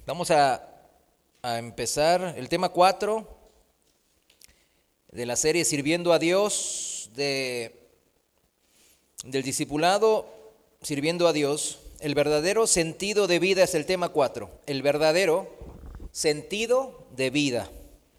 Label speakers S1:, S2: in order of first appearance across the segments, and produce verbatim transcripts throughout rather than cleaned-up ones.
S1: Vamos a, a empezar el tema cuatro de la serie Sirviendo a Dios, de, del discipulado Sirviendo a Dios. El verdadero sentido de vida es el tema cuatro. El verdadero sentido de vida.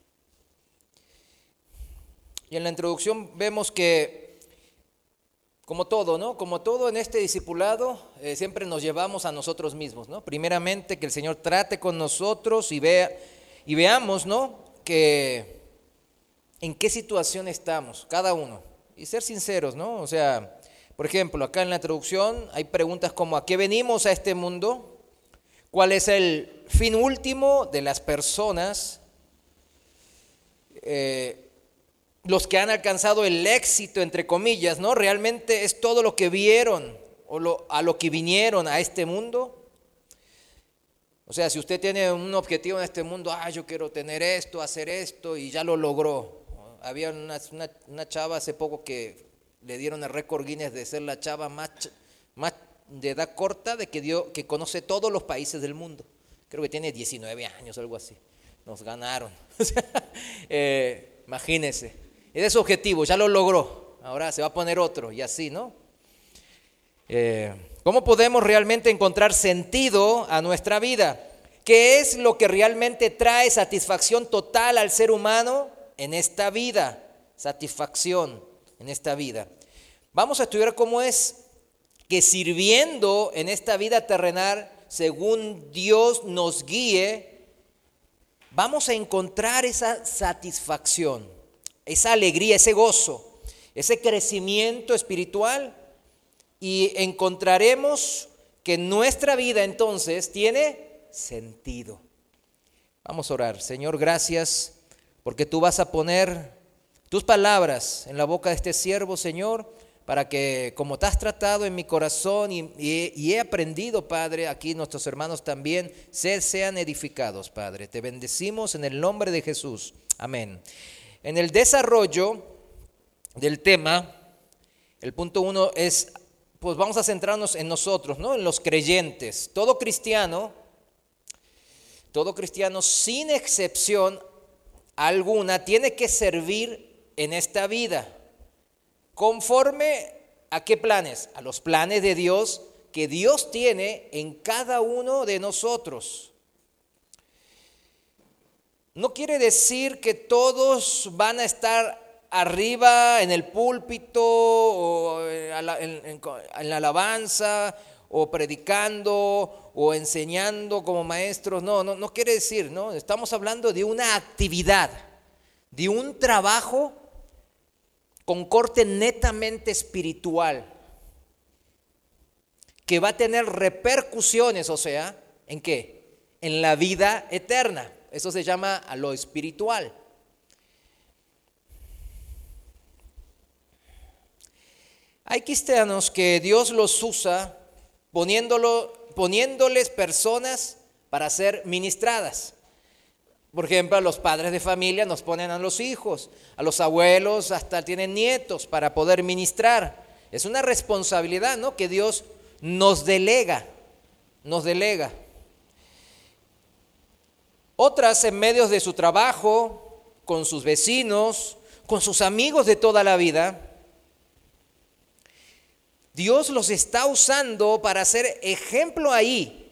S1: Y en la introducción vemos que, como todo, ¿no? Como todo en este discipulado, eh, siempre nos llevamos a nosotros mismos, ¿no? Primeramente, que el Señor trate con nosotros y vea y veamos, ¿no? Que en qué situación estamos, cada uno. Y ser sinceros, ¿no? O sea, por ejemplo, acá en la introducción hay preguntas como: ¿a qué venimos a este mundo? ¿Cuál es el fin último de las personas? Eh, los que han alcanzado el éxito, entre comillas, ¿no? ¿Realmente es todo lo que vieron o lo, a lo que vinieron a este mundo? O sea, si usted tiene un objetivo en este mundo, ah, yo quiero tener esto, hacer esto, y ya lo logró. Había una, una, una chava hace poco que le dieron el récord Guinness de ser la chava más, más de edad corta de que, dio, que conoce todos los países del mundo. Creo que tiene diecinueve años, algo así. Nos ganaron. eh, imagínense. Ese es su objetivo, ya lo logró. Ahora se va a poner otro y así, ¿no? Eh, ¿Cómo podemos realmente encontrar sentido a nuestra vida? ¿Qué es lo que realmente trae satisfacción total al ser humano en esta vida? Satisfacción en esta vida. Vamos a estudiar cómo es que sirviendo en esta vida terrenal, según Dios nos guíe, vamos a encontrar esa satisfacción, esa alegría, ese gozo, ese crecimiento espiritual, y encontraremos que nuestra vida entonces tiene sentido. Vamos a orar. Señor, gracias porque tú vas a poner tus palabras en la boca de este siervo, Señor, para que, como te has tratado en mi corazón y, y, y he aprendido, Padre, aquí nuestros hermanos también se, sean edificados, Padre. Te bendecimos en el nombre de Jesús. Amén. En el desarrollo del tema, el punto uno es, pues vamos a centrarnos en nosotros, ¿no? En los creyentes. Todo cristiano, todo cristiano sin excepción alguna tiene que servir en esta vida. ¿Conforme a qué planes? A los planes de Dios que Dios tiene en cada uno de nosotros. No quiere decir que todos van a estar arriba en el púlpito o en la, en, en, en la alabanza o predicando o enseñando como maestros. No, no, no quiere decir, ¿no? Estamos hablando de una actividad, de un trabajo con corte netamente espiritual, que va a tener repercusiones, o sea, ¿en qué? En la vida eterna. Eso se llama a lo espiritual. Hay cristianos que Dios los usa poniéndolo, poniéndoles personas para ser ministradas. Por ejemplo, a los padres de familia nos ponen a los hijos, a los abuelos hasta tienen nietos para poder ministrar. Es una responsabilidad, ¿no?, que Dios nos delega, nos delega. Otras en medio de su trabajo, con sus vecinos, con sus amigos de toda la vida, Dios los está usando para ser ejemplo ahí,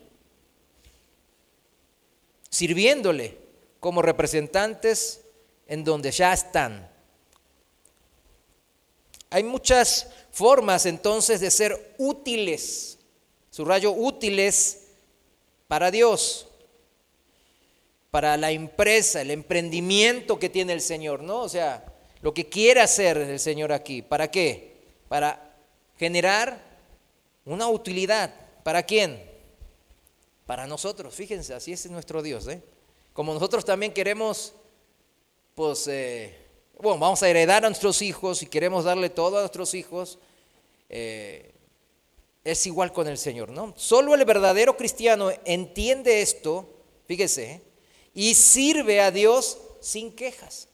S1: sirviéndole como representantes en donde ya están. Hay muchas formas entonces de ser útiles, subrayo útiles para Dios, para la empresa, el emprendimiento que tiene el Señor, ¿no? O sea, lo que quiere hacer el Señor aquí. ¿Para qué? Para generar una utilidad. ¿Para quién? Para nosotros. Fíjense, así es nuestro Dios, ¿eh? Como nosotros también queremos, pues, eh, bueno, vamos a heredar a nuestros hijos y queremos darle todo a nuestros hijos, eh, es igual con el Señor, ¿no? Solo el verdadero cristiano entiende esto, fíjese, ¿eh?, y sirve a Dios sin quejas.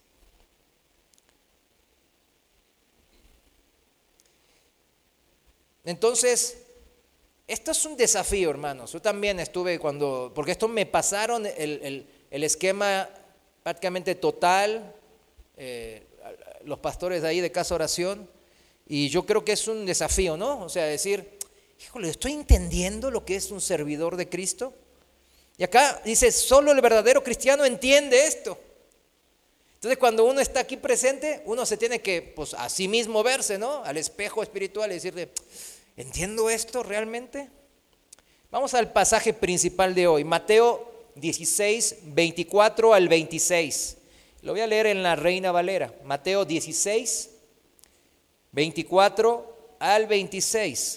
S1: Entonces, esto es un desafío, hermanos. Yo también estuve cuando, porque esto me pasaron el, el, el esquema prácticamente total, eh, los pastores de ahí de Casa Oración, y yo creo que es un desafío, ¿no? O sea, decir, híjole, ¿estoy entendiendo lo que es un servidor de Cristo? Y acá dice, solo el verdadero cristiano entiende esto. Entonces, cuando uno está aquí presente, uno se tiene que, pues, a sí mismo verse, ¿no? Al espejo espiritual y decirle, ¿entiendo esto realmente? Vamos al pasaje principal de hoy, Mateo dieciséis, veinticuatro al veintiséis. Lo voy a leer en la Reina Valera. Mateo dieciséis, veinticuatro al veintiséis.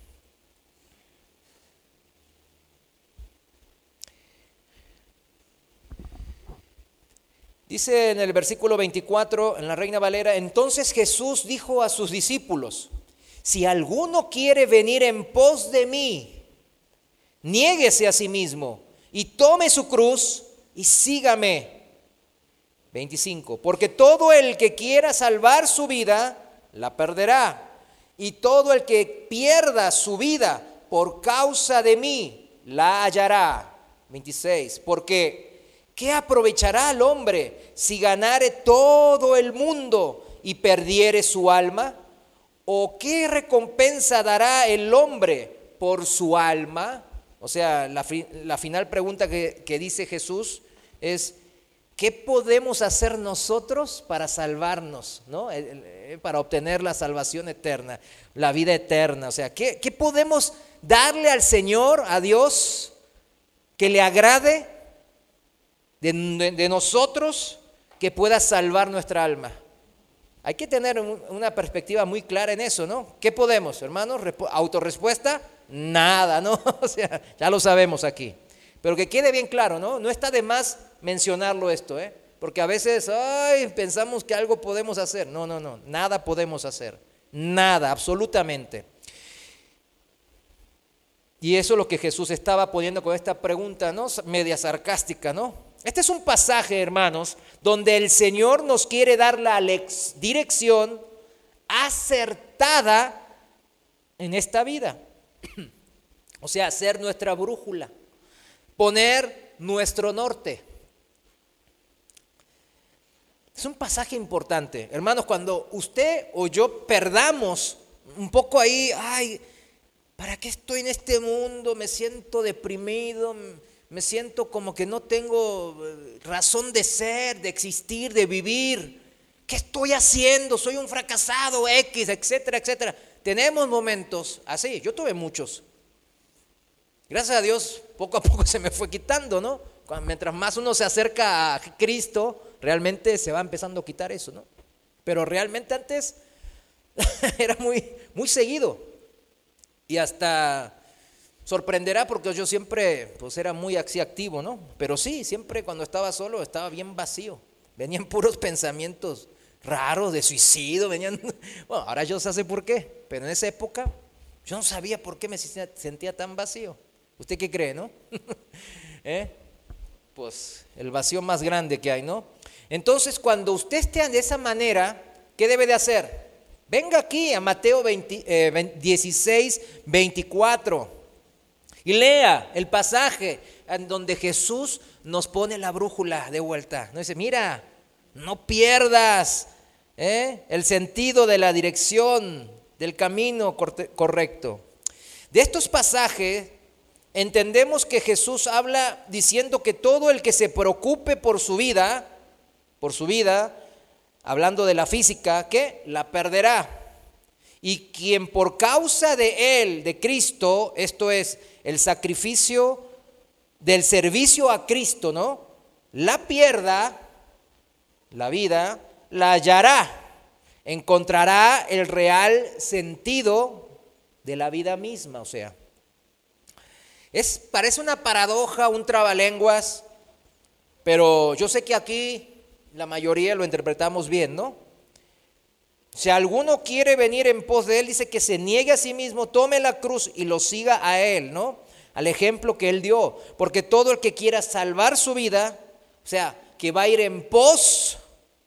S1: Dice en el versículo veinticuatro, en la Reina Valera, entonces Jesús dijo a sus discípulos, si alguno quiere venir en pos de mí, niéguese a sí mismo y tome su cruz y sígame. veinticinco, porque todo el que quiera salvar su vida, la perderá. Y todo el que pierda su vida por causa de mí, la hallará. veintiséis, porque ¿qué aprovechará al hombre si ganare todo el mundo y perdiere su alma? ¿O qué recompensa dará el hombre por su alma? O sea, la, la final pregunta que, que dice Jesús es, ¿qué podemos hacer nosotros para salvarnos, ¿no? Para obtener la salvación eterna, la vida eterna? O sea, ¿qué, qué podemos darle al Señor, a Dios, que le agrade de, de, de nosotros, que pueda salvar nuestra alma? Hay que tener una perspectiva muy clara en eso, ¿no? ¿Qué podemos, hermanos? Autorrespuesta, nada, ¿no? O sea, ya lo sabemos aquí. Pero que quede bien claro, ¿no? No está de más mencionarlo esto, ¿eh? Porque a veces, ay, pensamos que algo podemos hacer. No, no, no, nada podemos hacer. Nada, absolutamente. Y eso es lo que Jesús estaba poniendo con esta pregunta, ¿no? Media sarcástica, ¿no? Este es un pasaje, hermanos, donde el Señor nos quiere dar la dirección acertada en esta vida. O sea, ser nuestra brújula, poner nuestro norte. Es un pasaje importante. Hermanos, cuando usted o yo perdamos un poco ahí, ay, ¿para qué estoy en este mundo? Me siento deprimido, me siento como que no tengo razón de ser, de existir, de vivir. ¿Qué estoy haciendo? Soy un fracasado, X, etcétera, etcétera. Tenemos momentos así, yo tuve muchos. Gracias a Dios, poco a poco se me fue quitando, ¿no? Mientras más uno se acerca a Cristo, realmente se va empezando a quitar eso, ¿no? Pero realmente antes era muy, muy seguido. Y hasta sorprenderá porque yo siempre pues era muy así activo, ¿no? Pero sí, siempre cuando estaba solo estaba bien vacío. Venían puros pensamientos raros de suicidio, venían... Bueno, ahora yo sé por qué, pero en esa época yo no sabía por qué me sentía tan vacío. ¿Usted qué cree, no? ¿Eh? Pues el vacío más grande que hay, ¿no? Entonces, cuando usted esté de esa manera, ¿qué debe de hacer? Venga aquí a Mateo veinte, eh, dieciséis, veinticuatro y lea el pasaje en donde Jesús nos pone la brújula de vuelta. Nos dice, mira, no pierdas ¿eh? el sentido de la dirección, del camino correcto. De estos pasajes entendemos que Jesús habla diciendo que todo el que se preocupe por su vida, por su vida, hablando de la física, ¿qué? La perderá. Y quien por causa de él, de Cristo, esto es el sacrificio del servicio a Cristo, ¿no? La pierda, la vida, la hallará, encontrará el real sentido de la vida misma, o sea. Es, parece una paradoja, un trabalenguas, pero yo sé que aquí la mayoría lo interpretamos bien, ¿no? Si alguno quiere venir en pos de él, dice que se niegue a sí mismo, tome la cruz y lo siga a él, ¿no? Al ejemplo que él dio, porque todo el que quiera salvar su vida, o sea, que va a ir en pos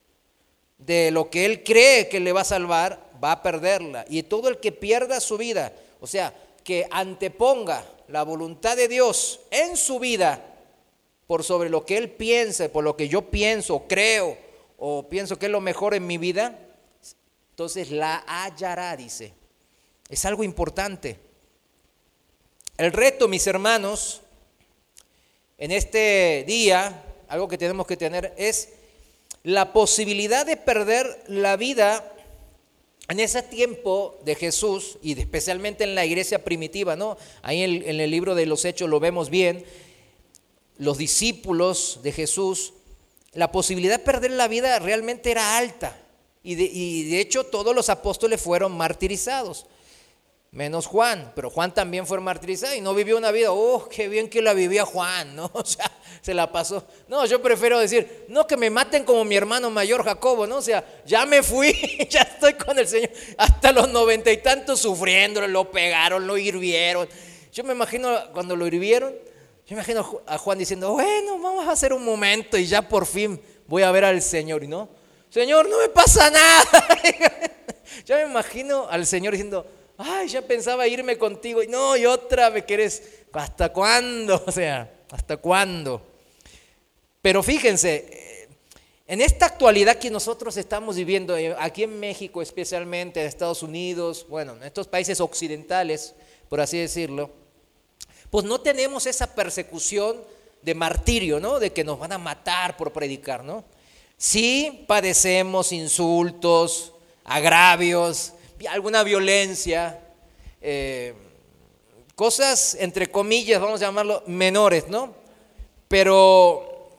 S1: de lo que él cree que le va a salvar, va a perderla. Y todo el que pierda su vida, o sea, que anteponga la voluntad de Dios en su vida por sobre lo que él piensa, por lo que yo pienso, creo o pienso que es lo mejor en mi vida, entonces la hallará, dice. Es algo importante. El reto, mis hermanos, en este día, algo que tenemos que tener es la posibilidad de perder la vida en ese tiempo de Jesús y especialmente en la iglesia primitiva, ¿no? Ahí en el, en el libro de los Hechos lo vemos bien. Los discípulos de Jesús, la posibilidad de perder la vida realmente era alta. Y de, y de hecho todos los apóstoles fueron martirizados, menos Juan. Pero Juan también fue martirizado y no vivió una vida, oh, qué bien que la vivía Juan, ¿no? O sea, se la pasó. No, yo prefiero decir, no que me maten como mi hermano mayor Jacobo, ¿no? O sea, ya me fui, ya estoy con el Señor. Hasta los noventa y tantos sufriendo, lo pegaron, lo hirvieron. Yo me imagino cuando lo hirvieron, yo me imagino a Juan diciendo, bueno, vamos a hacer un momento y ya por fin voy a ver al Señor. Y no, Señor, no me pasa nada. Ya me imagino al Señor diciendo, ay, ya pensaba irme contigo. Y no, y otra me querés. ¿Hasta cuándo? O sea, ¿hasta cuándo? Pero fíjense, en esta actualidad que nosotros estamos viviendo, aquí en México especialmente, en Estados Unidos, bueno, en estos países occidentales, por así decirlo, pues no tenemos esa persecución de martirio, ¿no? De que nos van a matar por predicar, ¿no? Sí padecemos insultos, agravios, alguna violencia, eh, cosas entre comillas, vamos a llamarlo menores, ¿no? Pero,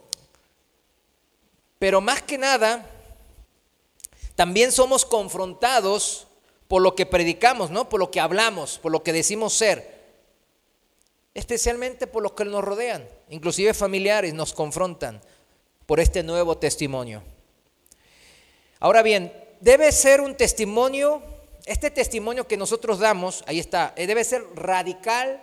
S1: pero más que nada, también somos confrontados por lo que predicamos, ¿no? Por lo que hablamos, por lo que decimos ser. Especialmente por los que nos rodean, inclusive familiares nos confrontan por este nuevo testimonio. Ahora bien, debe ser un testimonio, este testimonio que nosotros damos, ahí está, debe ser radical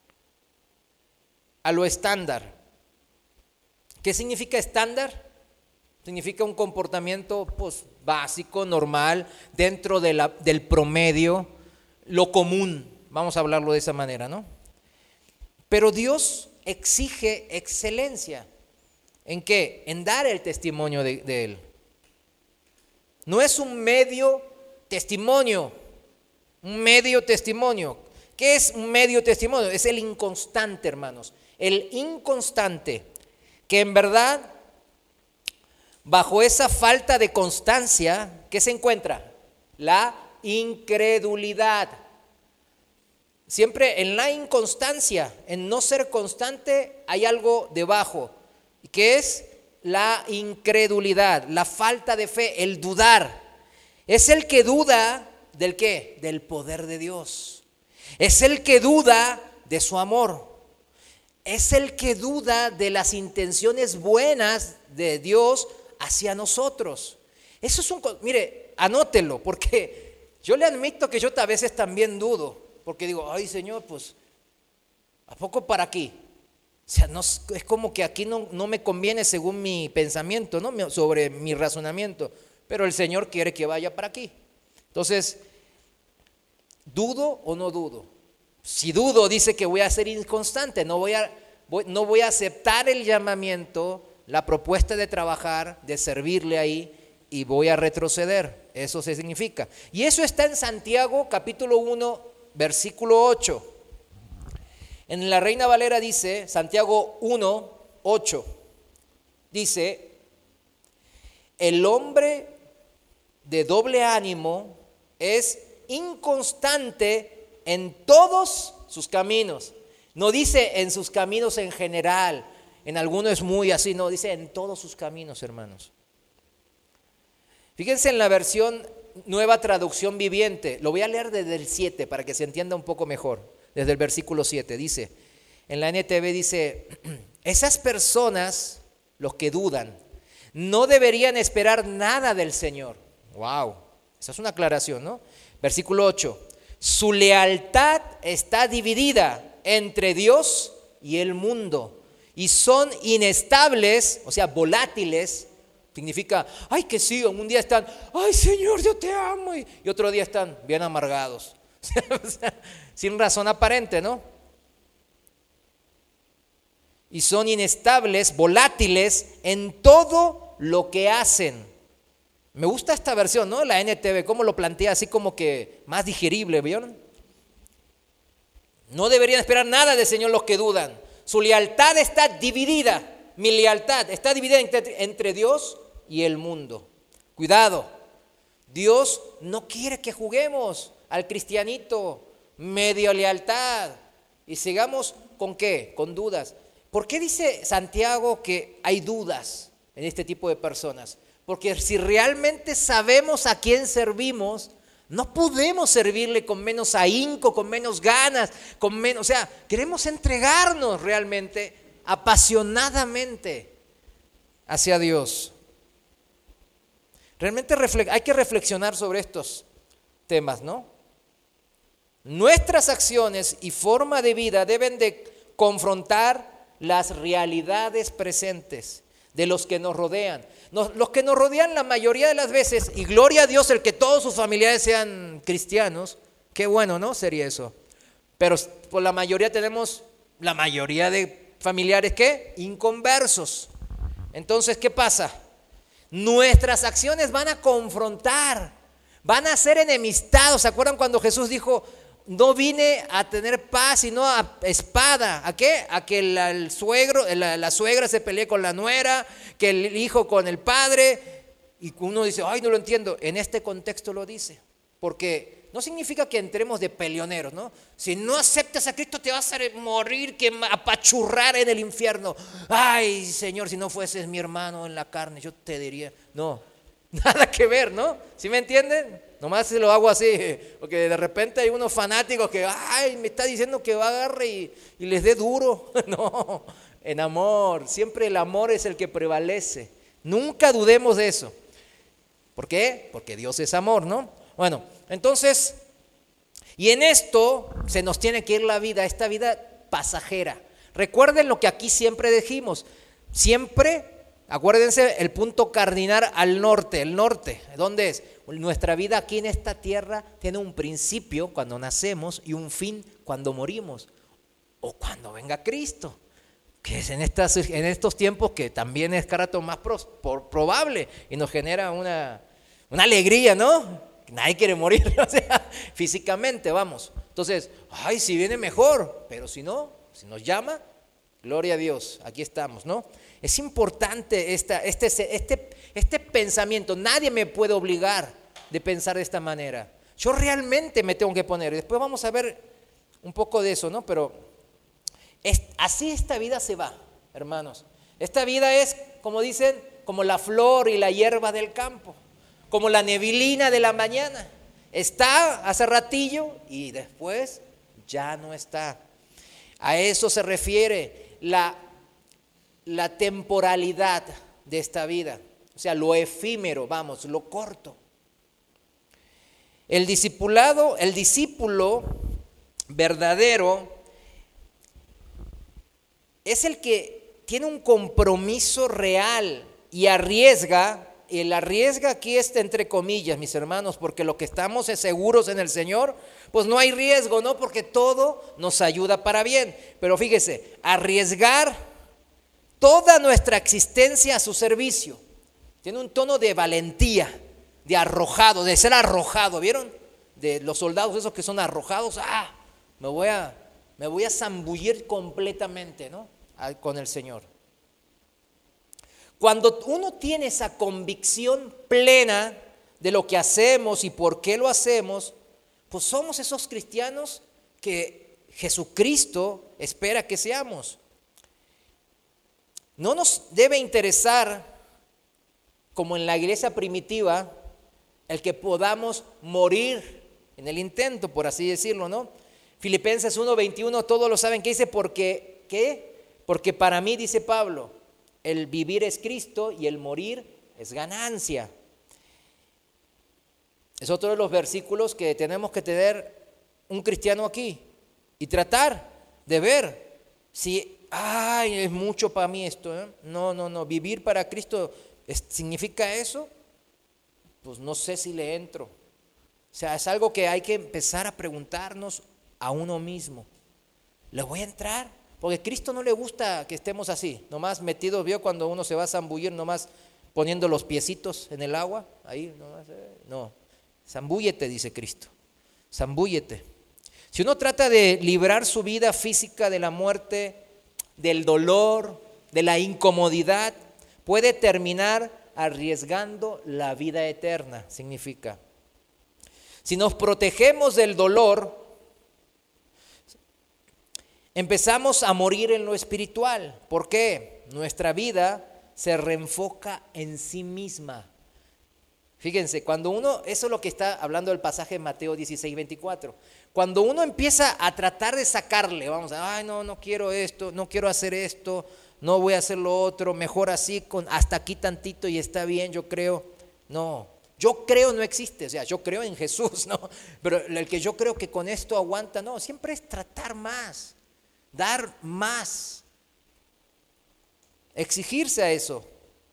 S1: a lo estándar. ¿Qué significa estándar? Significa un comportamiento pues, básico, normal, dentro de la, del promedio, lo común, vamos a hablarlo de esa manera, ¿no? Pero Dios exige excelencia. ¿En qué? En dar el testimonio de, de Él. No es un medio testimonio, un medio testimonio. ¿Qué es un medio testimonio? Es el inconstante, hermanos. El inconstante, que en verdad, bajo esa falta de constancia, ¿qué se encuentra? La incredulidad. Siempre en la inconstancia, en no ser constante, hay algo debajo, que es la incredulidad, la falta de fe, el dudar. Es el que duda del qué, del poder de Dios. Es el que duda de su amor. Es el que duda de las intenciones buenas de Dios hacia nosotros. Eso es un, mire, anótelo, porque yo le admito que yo a veces también dudo. Porque digo, ay Señor, pues, ¿a poco para aquí? O sea, no, es como que aquí no, no me conviene según mi pensamiento, ¿no? Sobre mi razonamiento. Pero el Señor quiere que vaya para aquí. Entonces, ¿dudo o no dudo? Si dudo, dice que voy a ser inconstante. No voy a, voy, no voy a aceptar el llamamiento, la propuesta de trabajar, de servirle ahí, y voy a retroceder. Eso se significa. Y eso está en Santiago, capítulo uno, versículo ocho. En la Reina Valera dice, Santiago uno, ocho, dice, el hombre de doble ánimo es inconstante en todos sus caminos. No dice en sus caminos en general, en algunos es muy así, no, dice en todos sus caminos, hermanos. Fíjense en la versión Nueva Traducción Viviente, lo voy a leer desde el siete para que se entienda un poco mejor, desde el versículo siete, dice, en la N T V dice, esas personas, los que dudan, no deberían esperar nada del Señor. Wow, esa es una aclaración, ¿no? Versículo ocho, su lealtad está dividida entre Dios y el mundo, y son inestables, o sea, volátiles. Significa, ay, que sí, un día están, ay, Señor, yo te amo, y, y otro día están bien amargados. O sea, sin razón aparente, ¿no? Y son inestables, volátiles en todo lo que hacen. Me gusta esta versión, ¿no? La N T V, cómo lo plantea así como que más digerible, ¿vieron? No deberían esperar nada del Señor los que dudan. Su lealtad está dividida. Mi lealtad está dividida entre, entre Dios y el mundo. Cuidado, Dios no quiere que juguemos al cristianito, medio lealtad, y sigamos con qué, con dudas. ¿Por qué dice Santiago que hay dudas en este tipo de personas? Porque si realmente sabemos a quién servimos, no podemos servirle con menos ahínco, con menos ganas, con menos, o sea, queremos entregarnos realmente, apasionadamente hacia Dios. Realmente hay que reflexionar sobre estos temas, ¿no? Nuestras acciones y forma de vida deben de confrontar las realidades presentes de los que nos rodean. Nos, los que nos rodean la mayoría de las veces, y gloria a Dios el que todos sus familiares sean cristianos, qué bueno, ¿no? Sería eso. Pero por la mayoría tenemos, la mayoría de familiares, ¿qué? Inconversos. Entonces, ¿qué pasa? Nuestras acciones van a confrontar, van a ser enemistados. ¿Se acuerdan cuando Jesús dijo, no vine a tener paz, sino a espada? ¿A qué? A que la, el suegro, la, la suegra se pelee con la nuera, que el hijo con el padre. Y uno dice, ay, no lo entiendo. En este contexto lo dice. Porque no significa que entremos de peleoneros, ¿no? Si no aceptas a Cristo te vas a morir, que apachurrar en el infierno. Ay, Señor, si no fueses mi hermano en la carne, yo te diría. No, nada que ver, ¿no? ¿Sí me entienden? Nomás se lo hago así, porque de repente hay unos fanáticos que, ay, me está diciendo que va a agarre y, y les dé duro. No, en amor, siempre el amor es el que prevalece. Nunca dudemos de eso. ¿Por qué? Porque Dios es amor, ¿no? Bueno, entonces, y en esto se nos tiene que ir la vida, esta vida pasajera. Recuerden lo que aquí siempre dijimos, siempre, acuérdense el punto cardinal al norte, el norte, ¿dónde es? Nuestra vida aquí en esta tierra tiene un principio cuando nacemos y un fin cuando morimos o cuando venga Cristo, que es en, estas, en estos tiempos que también es carato más pro, por, probable y nos genera una, una alegría, ¿no? Nadie quiere morir, o sea, físicamente, vamos. Entonces, ay, si viene mejor, pero si no, si nos llama, gloria a Dios, aquí estamos, ¿no? Es importante esta, este, este, este pensamiento. Nadie me puede obligar de pensar de esta manera. Yo realmente me tengo que poner. Después vamos a ver un poco de eso, ¿no? Pero es, así esta vida se va, hermanos. Esta vida es, como dicen, como la flor y la hierba del campo, como la neblina de la mañana. Está hace ratillo y después ya no está. A eso se refiere la la temporalidad de esta vida, o sea, lo efímero, vamos, lo corto. El discipulado, el discípulo verdadero es el que tiene un compromiso real y arriesga. El arriesga aquí está entre comillas, mis hermanos, porque lo que estamos es seguros en el Señor, pues no hay riesgo, ¿no? Porque todo nos ayuda para bien. Pero fíjese, arriesgar toda nuestra existencia a su servicio. Tiene un tono de valentía, de arrojado, de ser arrojado. ¿Vieron? De los soldados esos que son arrojados. Ah, me voy a, me voy a zambullir completamente, ¿no? Con el Señor. Cuando uno tiene esa convicción plena de lo que hacemos y por qué lo hacemos, pues somos esos cristianos que Jesucristo espera que seamos. No nos debe interesar, como en la iglesia primitiva, el que podamos morir en el intento, por así decirlo, ¿no? Filipenses uno veintiuno, todos lo saben, que dice, porque, ¿qué? Porque para mí, dice Pablo, el vivir es Cristo y el morir es ganancia. Es otro de los versículos que tenemos que tener un cristiano aquí y tratar de ver si ay, es mucho para mí esto, ¿eh? No, no, no, vivir para Cristo es, ¿significa eso? Pues no sé si le entro. O sea, es algo que hay que empezar a preguntarnos a uno mismo. ¿Le voy a entrar? Porque a Cristo no le gusta que estemos así, nomás metidos. ¿Vio cuando uno se va a zambullir, nomás poniendo los piecitos en el agua? Ahí, nomás, eh, no, zambúllete, dice Cristo, zambúllete. Si uno trata de librar su vida física de la muerte, del dolor, de la incomodidad, puede terminar arriesgando la vida eterna, significa. Si nos protegemos del dolor, empezamos a morir en lo espiritual. ¿Por qué? Nuestra vida se reenfoca en sí misma. Fíjense, cuando uno, eso es lo que está hablando el pasaje de Mateo dieciséis, veinticuatro. Cuando uno empieza a tratar de sacarle, vamos a, ay, no, no quiero esto, no quiero hacer esto, no voy a hacer lo otro, mejor así, con hasta aquí tantito y está bien, yo creo. No, yo creo no existe, o sea, yo creo en Jesús, ¿no? Pero el que yo creo que con esto aguanta, no, siempre es tratar más, dar más, exigirse a eso.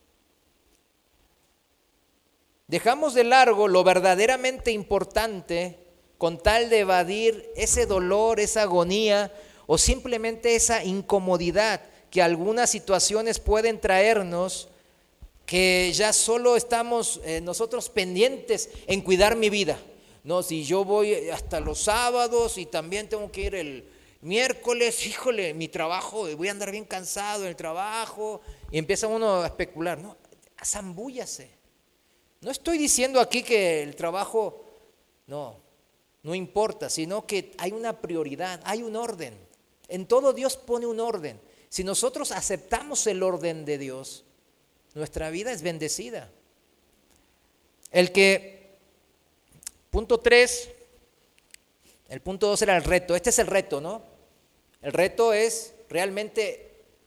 S1: Dejamos de largo lo verdaderamente importante con tal de evadir ese dolor, esa agonía o simplemente esa incomodidad que algunas situaciones pueden traernos, que ya solo estamos eh, nosotros pendientes en cuidar mi vida. No, si yo voy hasta los sábados y también tengo que ir el miércoles, híjole, mi trabajo, voy a andar bien cansado en el trabajo, y empieza uno a especular. No, zambúllase. No estoy diciendo aquí que el trabajo, no, no importa, sino que hay una prioridad, hay un orden. En todo Dios pone un orden. Si nosotros aceptamos el orden de Dios, nuestra vida es bendecida. El que, punto tres, el punto dos era el reto. Este es el reto, ¿no? El reto es realmente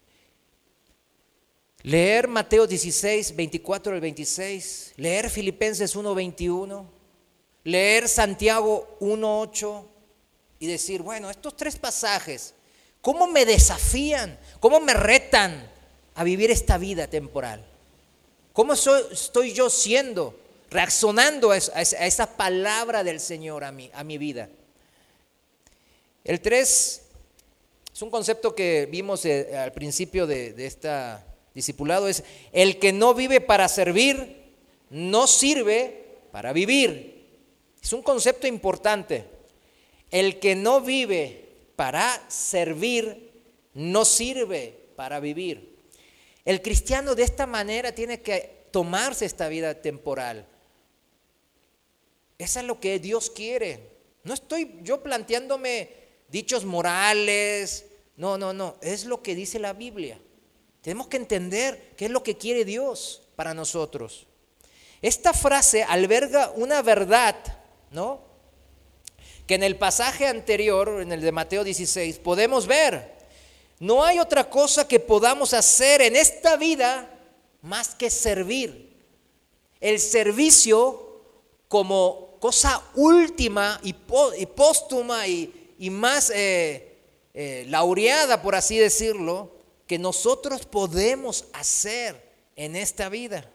S1: leer Mateo dieciséis, veinticuatro al veintiséis, leer Filipenses uno, veintiuno, leer Santiago uno, ocho y decir, bueno, estos tres pasajes, ¿cómo me desafían? ¿Cómo me retan a vivir esta vida temporal? ¿Cómo soy, estoy yo siendo, reaccionando a esa, a esa palabra del Señor a mi, a mi vida? El tres es un concepto que vimos eh, al principio de, de esta discipulado, es el que no vive para servir, no sirve para vivir. Es un concepto importante. El que no vive para servir, no sirve para vivir. El cristiano de esta manera tiene que tomarse esta vida temporal. Eso es lo que Dios quiere. No estoy yo planteándome dichos morales, no, no, no, es lo que dice la Biblia. Tenemos que entender qué es lo que quiere Dios para nosotros. Esta frase alberga una verdad, ¿no? Que en el pasaje anterior, en el de Mateo dieciséis, podemos ver. No hay otra cosa que podamos hacer en esta vida más que servir. El servicio como cosa última y, y póstuma y, y más eh, eh, laureada, por así decirlo, que nosotros podemos hacer en esta vida.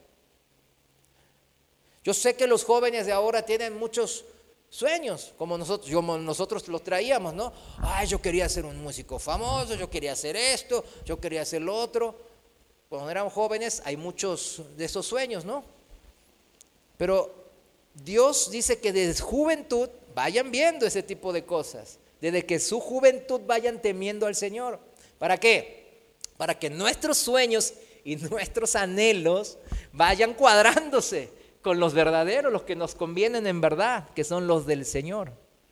S1: Yo sé que los jóvenes de ahora tienen muchos sueños, como nosotros, yo, nosotros los traíamos, ¿no? Ay, yo quería ser un músico famoso, yo quería hacer esto, yo quería hacer lo otro. Cuando eran jóvenes hay muchos de esos sueños, ¿no? Pero Dios dice que desde juventud vayan viendo ese tipo de cosas, desde que su juventud vayan temiendo al Señor. ¿Para qué? Para que nuestros sueños y nuestros anhelos vayan cuadrándose con los verdaderos, los que nos convienen en verdad, que son los del Señor.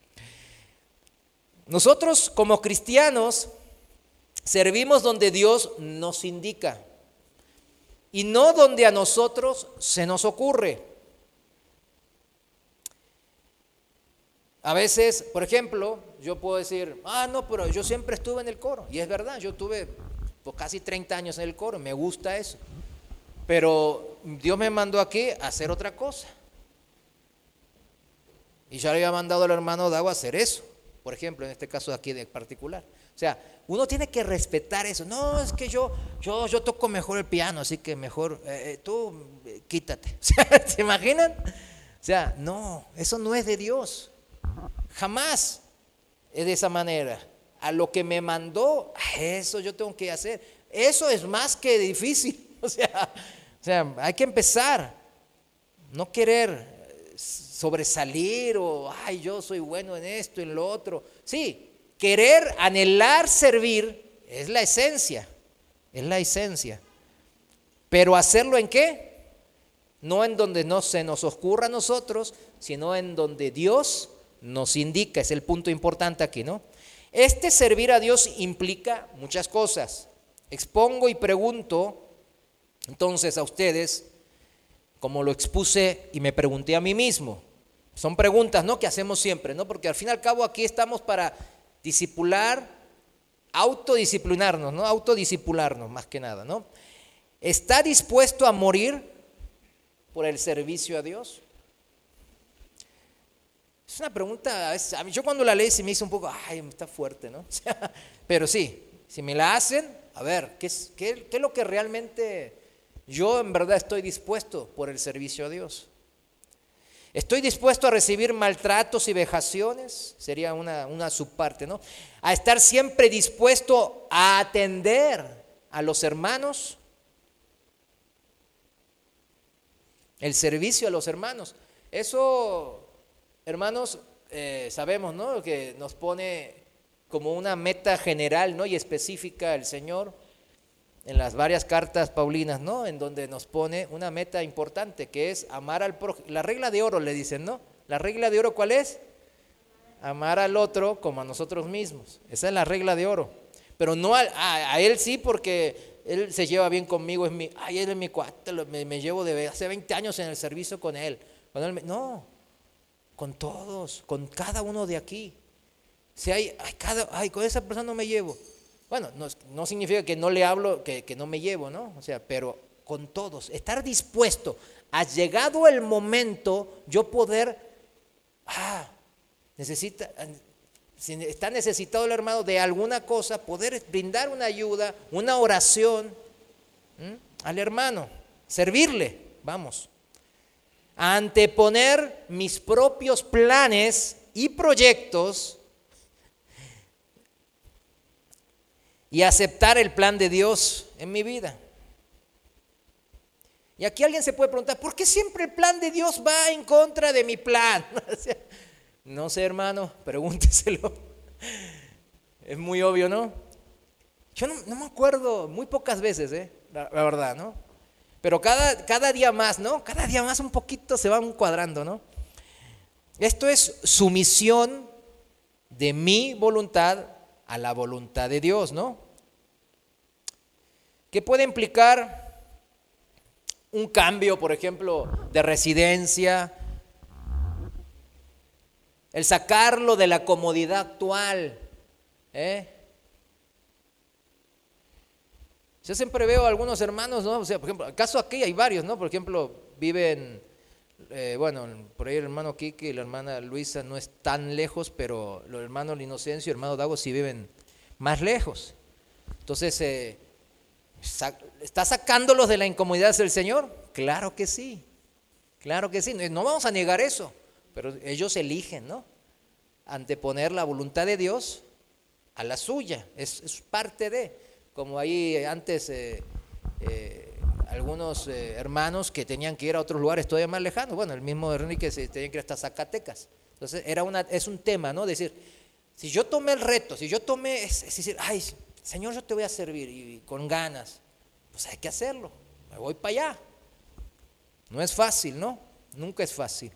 S1: Nosotros como cristianos servimos donde Dios nos indica y no donde a nosotros se nos ocurre. A veces, por ejemplo, yo puedo decir, ah, no, pero yo siempre estuve en el coro. Y es verdad, yo tuve pues, casi treinta años en el coro, me gusta eso. Pero Dios me mandó aquí a hacer otra cosa. Y ya le había mandado al hermano Dago a hacer eso. Por ejemplo, en este caso de aquí de particular. O sea, uno tiene que respetar eso. No, es que yo, yo, yo toco mejor el piano, así que mejor eh, tú eh, quítate. ¿Se imaginan? O sea, no, eso no es de Dios. Jamás. es de esa manera. A lo que me mandó, eso yo tengo que hacer. Eso es más que difícil. O sea, o sea, hay que empezar. No querer sobresalir o, ay, yo soy bueno en esto, en lo otro. Sí, querer, anhelar servir es la esencia. Es la esencia. Pero hacerlo ¿en qué? No en donde no se nos ocurra a nosotros, sino en donde Dios nos indica. Es el punto importante aquí, ¿no? Este servir a Dios implica muchas cosas. Expongo y pregunto entonces a ustedes, como lo expuse y me pregunté a mí mismo. Son preguntas, ¿no?, que hacemos siempre, ¿no? Porque al fin y al cabo aquí estamos para discipular, autodisciplinarnos, ¿no? Autodiscipularnos más que nada, ¿no? ¿Está dispuesto a morir por el servicio a Dios? Es una pregunta, a mí, yo cuando la leí se me hizo un poco, ay, está fuerte, ¿no? Pero sí, si me la hacen, a ver, ¿qué es, qué, qué es lo que realmente yo en verdad estoy dispuesto por el servicio a Dios? ¿Estoy dispuesto a recibir maltratos y vejaciones? Sería una, una subparte, ¿no? A estar siempre dispuesto a atender a los hermanos. El servicio a los hermanos. Eso, hermanos, eh, sabemos, ¿no?, que nos pone como una meta general, ¿no?, y específica el Señor en las varias cartas paulinas, ¿no?, en donde nos pone una meta importante, que es amar al prójimo. La regla de oro le dicen, ¿no? La regla de oro, ¿cuál es? Amar al otro como a nosotros mismos. Esa es la regla de oro. Pero no a, a, a él sí, porque él se lleva bien conmigo, es mi, ay, él es mi cuate, me, me llevo de hace veinte años en el servicio con él. Con él me, no, con todos, con cada uno de aquí. Si hay, ay, cada, ay, con esa persona no me llevo. Bueno, no, no significa que no le hablo, que, que no me llevo, ¿no? O sea, pero con todos, estar dispuesto, ha llegado el momento, yo poder, ah, necesita, si está necesitado el hermano de alguna cosa, poder brindar una ayuda, una oración, ¿m?, al hermano, servirle, vamos, a anteponer mis propios planes y proyectos y aceptar el plan de Dios en mi vida. Y aquí alguien se puede preguntar, ¿por qué siempre el plan de Dios va en contra de mi plan? No sé, hermano, pregúnteselo. Es muy obvio, ¿no? Yo no, no me acuerdo, muy pocas veces, ¿eh? La, la verdad, ¿no? Pero cada, cada día más, ¿no? Cada día más un poquito se van cuadrando, ¿no? Esto es sumisión de mi voluntad a la voluntad de Dios, ¿no? ¿Qué puede implicar un cambio, por ejemplo, de residencia? El sacarlo de la comodidad actual, ¿eh? Yo siempre veo a algunos hermanos, ¿no? O sea, por ejemplo, acaso aquí hay varios, ¿no? Por ejemplo, viven, eh, bueno, por ahí el hermano Quique y la hermana Luisa no es tan lejos, pero los hermanos Inocencio y el hermano Dago sí viven más lejos. Entonces, eh, ¿está sacándolos de la incomodidad del Señor? Claro que sí, claro que sí. No vamos a negar eso, pero ellos eligen, ¿no?, anteponer la voluntad de Dios a la suya. Es, es parte de, como ahí antes eh, eh, algunos eh, hermanos que tenían que ir a otros lugares todavía más lejanos. Bueno, el mismo Enrique se tenía que ir hasta Zacatecas. Entonces era una, es un tema, ¿no? Decir, si yo tomé el reto, si yo tomé, es, es decir, ay, Señor, yo te voy a servir y, y con ganas, pues hay que hacerlo. Me voy para allá. No es fácil, ¿no? Nunca es fácil.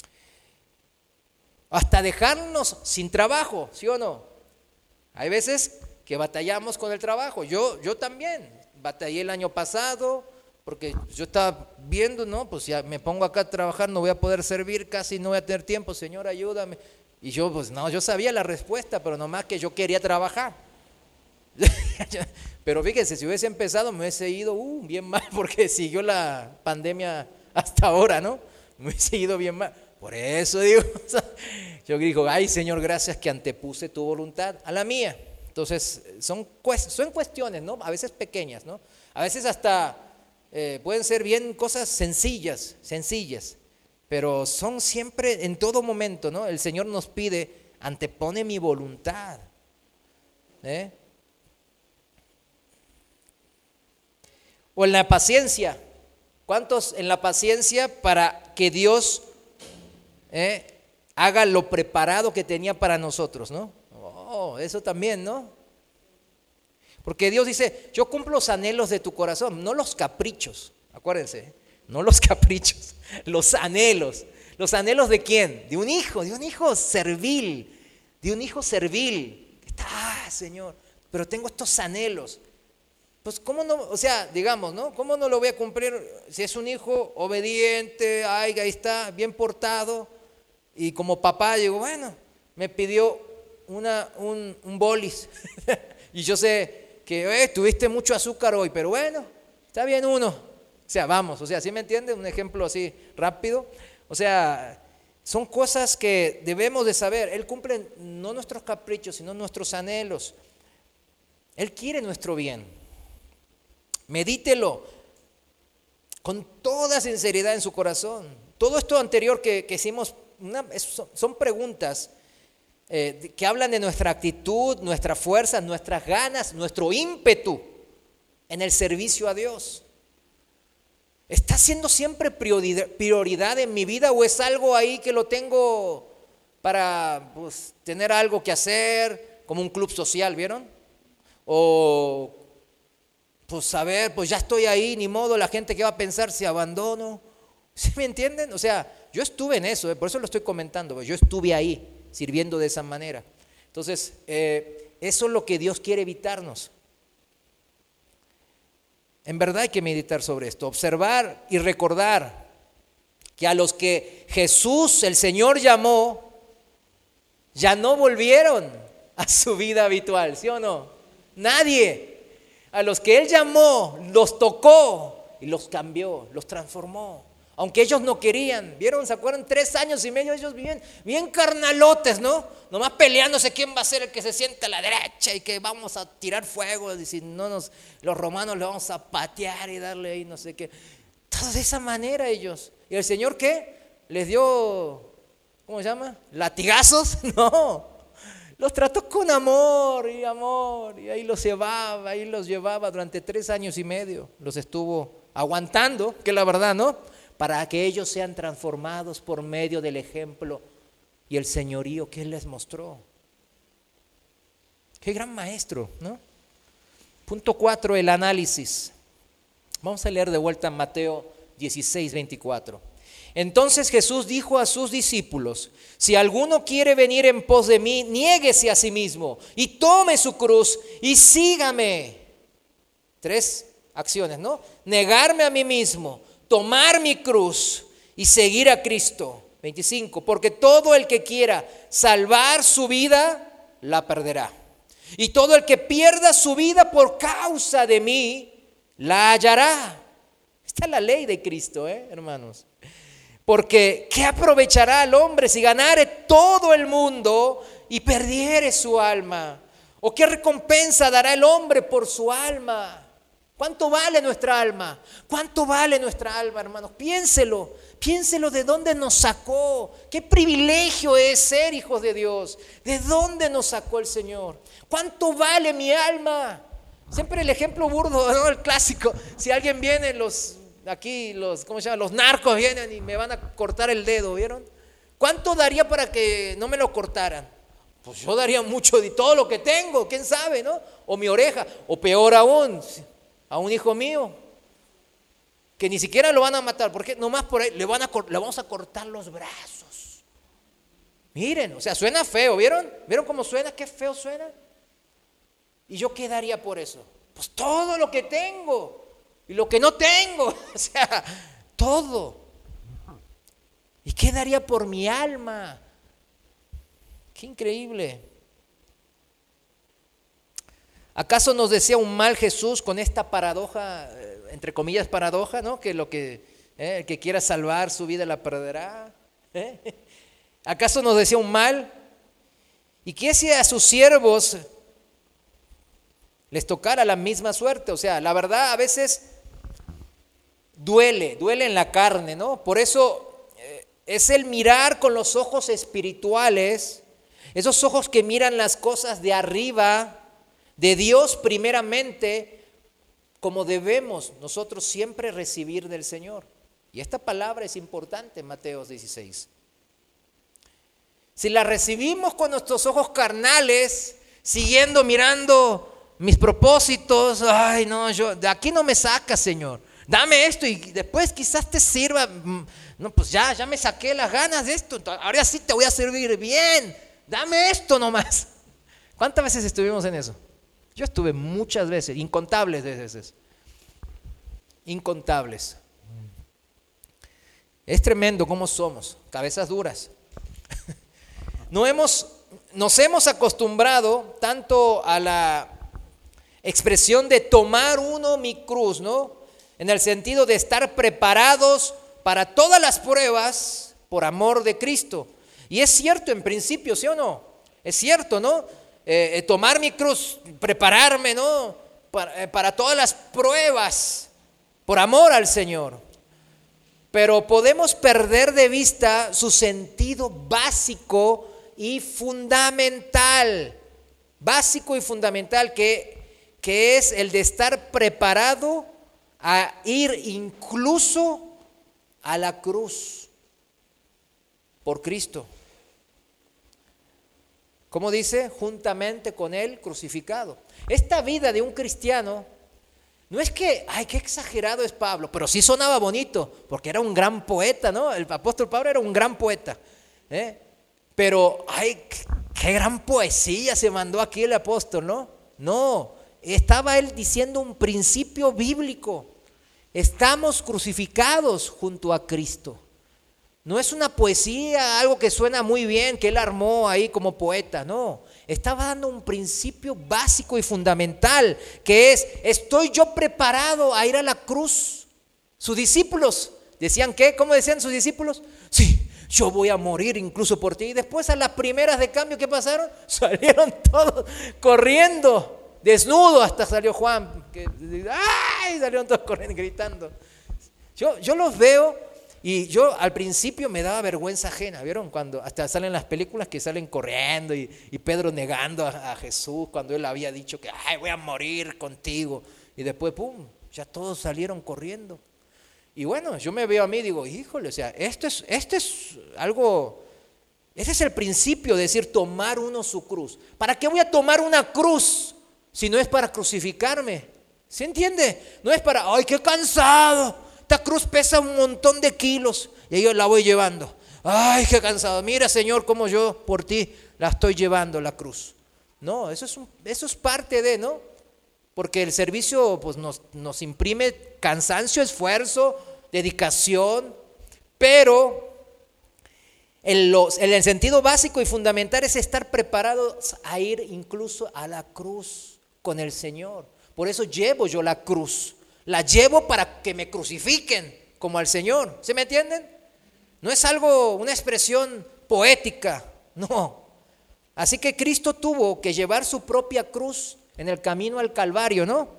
S1: Hasta dejarnos sin trabajo, ¿sí o no? Hay veces que batallamos con el trabajo. Yo, yo también batallé el año pasado porque yo estaba viendo, no, pues ya me pongo acá a trabajar, no voy a poder servir, casi no voy a tener tiempo, Señor, ayúdame. Y yo, pues no, yo sabía la respuesta, pero nomás que yo quería trabajar. Pero fíjense, si hubiese empezado me hubiese ido uh, bien mal, porque siguió la pandemia hasta ahora, ¿no? Me hubiese ido bien mal. Por eso digo, yo digo, ay Señor, gracias que antepuse tu voluntad a la mía. Entonces, son, son cuestiones, ¿no? A veces pequeñas, ¿no? A veces hasta eh, pueden ser bien cosas sencillas, sencillas, pero son siempre, en todo momento, ¿no? El Señor nos pide antepone mi voluntad. ¿Eh? O en la paciencia. ¿Cuántos en la paciencia para que Dios eh, haga lo preparado que tenía para nosotros, ¿no? Oh, eso también, ¿no? Porque Dios dice, yo cumplo los anhelos de tu corazón, no los caprichos. Acuérdense, no los caprichos, los anhelos. ¿Los anhelos de quién? De un hijo, de un hijo servil, de un hijo servil. Ah, Señor, pero tengo estos anhelos. Pues cómo no, o sea, digamos, ¿no? ¿Cómo no lo voy a cumplir si es un hijo obediente, ay, ahí está, bien portado? Y como papá digo, bueno, me pidió una, un, un bolis. Y yo sé que eh, tuviste mucho azúcar hoy, pero bueno, está bien uno. O sea, vamos, o sea, ¿sí me entiendes? Un ejemplo así rápido. O sea, son cosas que debemos de saber. Él cumple no nuestros caprichos, sino nuestros anhelos. Él quiere nuestro bien. Medítelo con toda sinceridad en su corazón. Todo esto anterior que, que hicimos una, es, son preguntas eh, que hablan de nuestra actitud, nuestra fuerza, nuestras ganas, nuestro ímpetu en el servicio a Dios. ¿Está siendo siempre prioridad, prioridad en mi vida o es algo ahí que lo tengo para pues, tener algo que hacer, como un club social, ¿vieron? O pues a ver, pues ya estoy ahí, ni modo, la gente que va a pensar si abandono. ¿Sí me entienden? O sea, yo estuve en eso, eh, por eso lo estoy comentando, pues yo estuve ahí, sirviendo de esa manera. Entonces, eh, eso es lo que Dios quiere evitarnos. En verdad hay que meditar sobre esto, observar y recordar que a los que Jesús, el Señor, llamó, ya no volvieron a su vida habitual, ¿sí o no? Nadie. A los que Él llamó, los tocó y los cambió, los transformó. Aunque ellos no querían, ¿vieron? ¿Se acuerdan? Tres años y medio ellos vivían bien carnalotes, ¿no? Nomás peleándose quién va a ser el que se sienta a la derecha y que vamos a tirar fuego. Y si no nos, los romanos le vamos a patear y darle ahí no sé qué. Todo de esa manera ellos. ¿Y el Señor qué? ¿Les dio, cómo se llama? ¿Latigazos? No. Los trató con amor y amor, y ahí los llevaba, ahí los llevaba durante tres años y medio. Los estuvo aguantando, que la verdad, ¿no? Para que ellos sean transformados por medio del ejemplo y el señorío que Él les mostró. Qué gran maestro, ¿no? Punto cuatro, el análisis. Vamos a leer de vuelta Mateo dieciséis, veinticuatro. Entonces Jesús dijo a sus discípulos, si alguno quiere venir en pos de mí, niéguese a sí mismo y tome su cruz y sígame. Tres acciones, ¿no? Negarme a mí mismo, tomar mi cruz y seguir a Cristo. veinticinco, porque todo el que quiera salvar su vida, la perderá. Y todo el que pierda su vida por causa de mí, la hallará. Esta es la ley de Cristo, ¿eh, hermanos? Porque ¿qué aprovechará al hombre si ganare todo el mundo y perdiere su alma? ¿O qué recompensa dará el hombre por su alma? ¿Cuánto vale nuestra alma? ¿Cuánto vale nuestra alma, hermanos? Piénselo, piénselo de dónde nos sacó. Qué privilegio es ser hijos de Dios. ¿De dónde nos sacó el Señor? ¿Cuánto vale mi alma? Siempre el ejemplo burdo, ¿no? El clásico. Si alguien viene, los aquí, los, ¿cómo se llama? Los narcos vienen y me van a cortar el dedo, ¿vieron? ¿Cuánto daría para que no me lo cortaran? Pues yo daría mucho de todo lo que tengo, quién sabe, ¿no? O mi oreja, o peor aún, a un hijo mío, que ni siquiera lo van a matar, porque nomás por ahí le, van a, le vamos a cortar los brazos. Miren, o sea, suena feo, ¿vieron? ¿Vieron cómo suena? Qué feo suena. ¿Y yo qué daría por eso? Pues todo lo que tengo y lo que no tengo, o sea, todo. ¿Y qué daría por mi alma? Qué increíble. ¿Acaso nos desea un mal Jesús con esta paradoja, entre comillas paradoja, ¿no? Que lo que eh, el que quiera salvar su vida la perderá. ¿Eh? ¿Acaso nos desea un mal? ¿Y qué si a sus siervos les tocara la misma suerte? O sea, la verdad a veces duele, duele en la carne, ¿no? Por eso eh, es el mirar con los ojos espirituales Esos ojos que miran las cosas de arriba, de Dios primeramente, como debemos nosotros siempre recibir del Señor. Y esta palabra es importante en Mateo dieciséis. Si la recibimos con nuestros ojos carnales, siguiendo mirando mis propósitos, ay no, yo de aquí no me sacas, Señor. Dame esto y después quizás te sirva. No, pues ya, ya me saqué las ganas de esto. Ahora sí te voy a servir bien. Dame esto nomás. ¿Cuántas veces estuvimos en eso? Yo estuve muchas veces, incontables veces. Incontables. Es tremendo cómo somos, cabezas duras. No hemos, nos hemos acostumbrado tanto a la expresión de tomar uno mi cruz, ¿no? En el sentido de estar preparados para todas las pruebas por amor de Cristo. Y es cierto en principio, ¿sí o no? Es cierto, ¿no? Eh, eh, tomar mi cruz, prepararme, ¿no? Para, eh, para todas las pruebas por amor al Señor. Pero podemos perder de vista su sentido básico y fundamental, básico y fundamental, que, que es el de estar preparado a ir incluso a la cruz por Cristo. ¿Cómo dice? Juntamente con Él crucificado. Esta vida de un cristiano no es que, ay, qué exagerado es Pablo, pero sí sonaba bonito, porque era un gran poeta, ¿no? El apóstol Pablo era un gran poeta, ¿eh? Pero, ay, qué gran poesía se mandó aquí el apóstol, ¿no? No, estaba él diciendo un principio bíblico. Estamos crucificados junto a Cristo. No es una poesía, algo que suena muy bien, que él armó ahí como poeta, no. Estaba dando un principio básico y fundamental, que es, estoy yo preparado a ir a la cruz. Sus discípulos decían, ¿qué? ¿Cómo decían sus discípulos? Sí, yo voy a morir incluso por ti. Y después a las primeras de cambio, ¿qué pasaron? Salieron todos corriendo, desnudos, hasta salió Juan. Que, ¡ay! Salieron todos corriendo, gritando. Yo, yo los veo y yo al principio me daba vergüenza ajena, ¿vieron? Cuando hasta salen las películas que salen corriendo y, y Pedro negando a, a Jesús cuando él había dicho que ay, voy a morir contigo. Y después, pum, ya todos salieron corriendo. Y bueno, yo me veo a mí y digo, híjole, o sea, esto es, esto es algo, ese es el principio de decir tomar uno su cruz. ¿Para qué voy a tomar una cruz si no es para crucificarme? ¿Se entiende? No es para, ay, qué cansado, esta cruz pesa un montón de kilos y yo la voy llevando. Ay, qué cansado, mira Señor cómo yo por ti la estoy llevando la cruz. No, eso es, un, eso es parte de, ¿no? Porque el servicio pues, nos, nos imprime cansancio, esfuerzo, dedicación, pero en, los, en el sentido básico y fundamental es estar preparados a ir incluso a la cruz con el Señor. Por eso llevo yo la cruz, la llevo para que me crucifiquen como al Señor. ¿Se me entienden? No es algo, una expresión poética, no. Así que Cristo tuvo que llevar su propia cruz en el camino al Calvario, ¿no?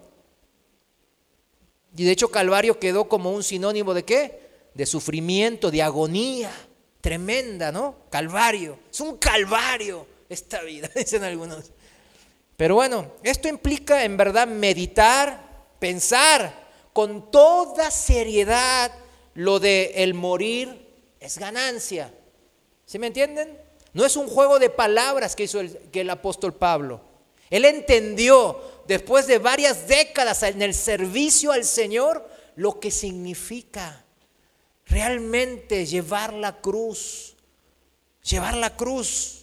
S1: Y de hecho Calvario quedó como un sinónimo ¿de qué? De sufrimiento, de agonía tremenda, ¿no? Calvario, es un calvario esta vida, dicen algunos. Pero bueno, esto implica en verdad meditar, pensar con toda seriedad lo de el morir es ganancia. ¿Sí me entienden? No es un juego de palabras que hizo el, que el apóstol Pablo. Él entendió después de varias décadas en el servicio al Señor lo que significa realmente llevar la cruz. Llevar la cruz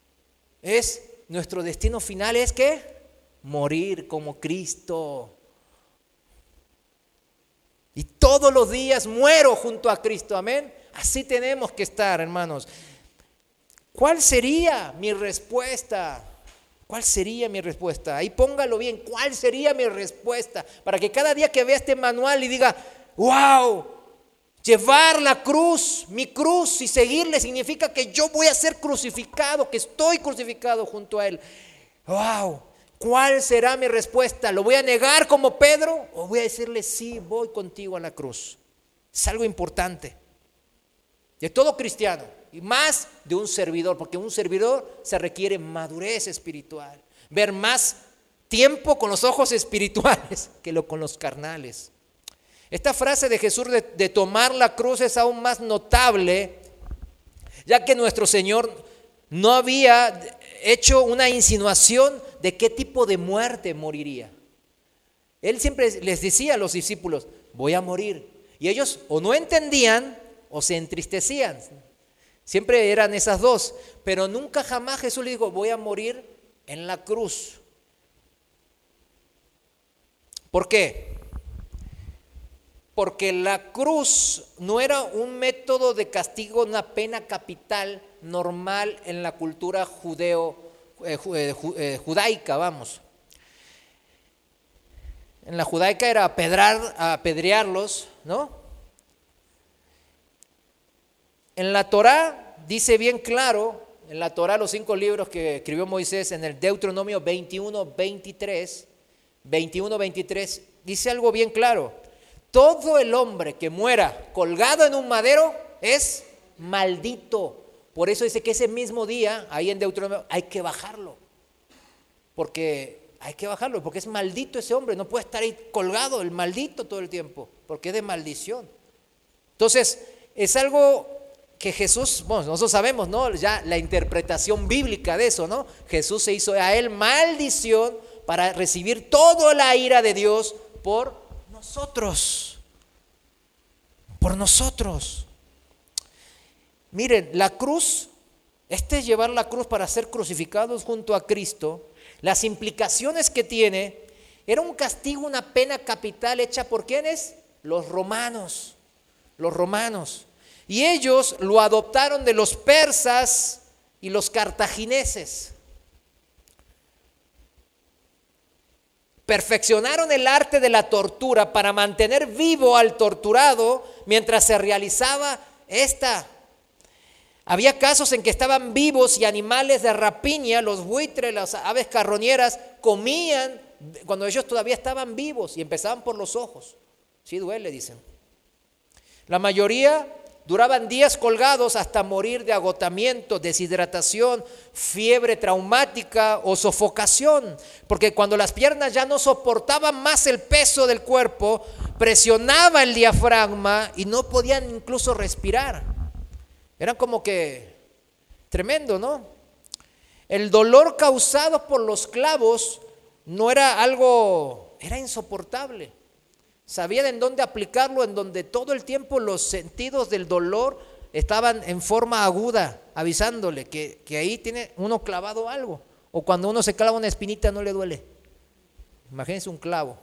S1: es nuestro destino final, es que morir como Cristo. Y todos los días muero junto a Cristo, amén. Así tenemos que estar, hermanos. ¿Cuál sería mi respuesta? ¿Cuál sería mi respuesta? Ahí póngalo bien, ¿cuál sería mi respuesta? Para que cada día que vea este manual y diga, wow, llevar la cruz, mi cruz y seguirle significa que yo voy a ser crucificado, que estoy crucificado junto a Él. Wow, ¿cuál será mi respuesta? ¿Lo voy a negar como Pedro o voy a decirle, sí, voy contigo a la cruz? Es algo importante. de todo cristiano, y más de un servidor, porque un servidor se requiere madurez espiritual, ver más tiempo con los ojos espirituales que lo con los carnales. Esta frase de Jesús de, de tomar la cruz es aún más notable, ya que nuestro Señor no había hecho una insinuación de qué tipo de muerte moriría. Él siempre les decía a los discípulos, voy a morir. Y ellos o no entendían o se entristecían. Siempre eran esas dos. Pero nunca jamás Jesús le dijo, voy a morir en la cruz. ¿Por qué? Porque la cruz no era un método de castigo, una pena capital normal en la cultura judeo, eh, eh, judaica, vamos. En la judaica era apedrar, apedrearlos, ¿no? En la Torá dice bien claro, en la Torá, los cinco libros que escribió Moisés, en el Deuteronomio veintiuno, veintitrés, veintiuno, veintitrés, dice algo bien claro. Todo el hombre que muera colgado en un madero es maldito. Por eso dice que ese mismo día, ahí en Deuteronomio, hay que bajarlo. Porque hay que bajarlo, porque es maldito ese hombre. No puede estar ahí colgado, el maldito todo el tiempo, porque es de maldición. Entonces, es algo que Jesús, bueno, nosotros sabemos, ¿no? Ya la interpretación bíblica de eso, ¿no? Jesús se hizo a él maldición para recibir toda la ira de Dios por nosotros, por nosotros. Miren, la cruz, este es llevar la cruz para ser crucificados junto a Cristo. Las implicaciones que tiene, era un castigo, una pena capital hecha por ¿quiénes? Los romanos, los romanos. Y ellos lo adoptaron de los persas y los cartagineses. Perfeccionaron el arte de la tortura para mantener vivo al torturado mientras se realizaba esta. Había casos en que estaban vivos y animales de rapiña, los buitres, las aves carroñeras, comían cuando ellos todavía estaban vivos y empezaban por los ojos. Sí duele, dicen. La mayoría duraban días colgados hasta morir de agotamiento, deshidratación, fiebre traumática o sofocación, porque cuando las piernas ya no soportaban más el peso del cuerpo, presionaba el diafragma y no podían incluso respirar. Era como que tremendo, ¿no? El dolor causado por los clavos no era algo, era insoportable. Sabían en dónde aplicarlo, en donde todo el tiempo los sentidos del dolor estaban en forma aguda, avisándole que, que ahí tiene uno clavado algo. O cuando uno se clava una espinita no le duele. Imagínense un clavo.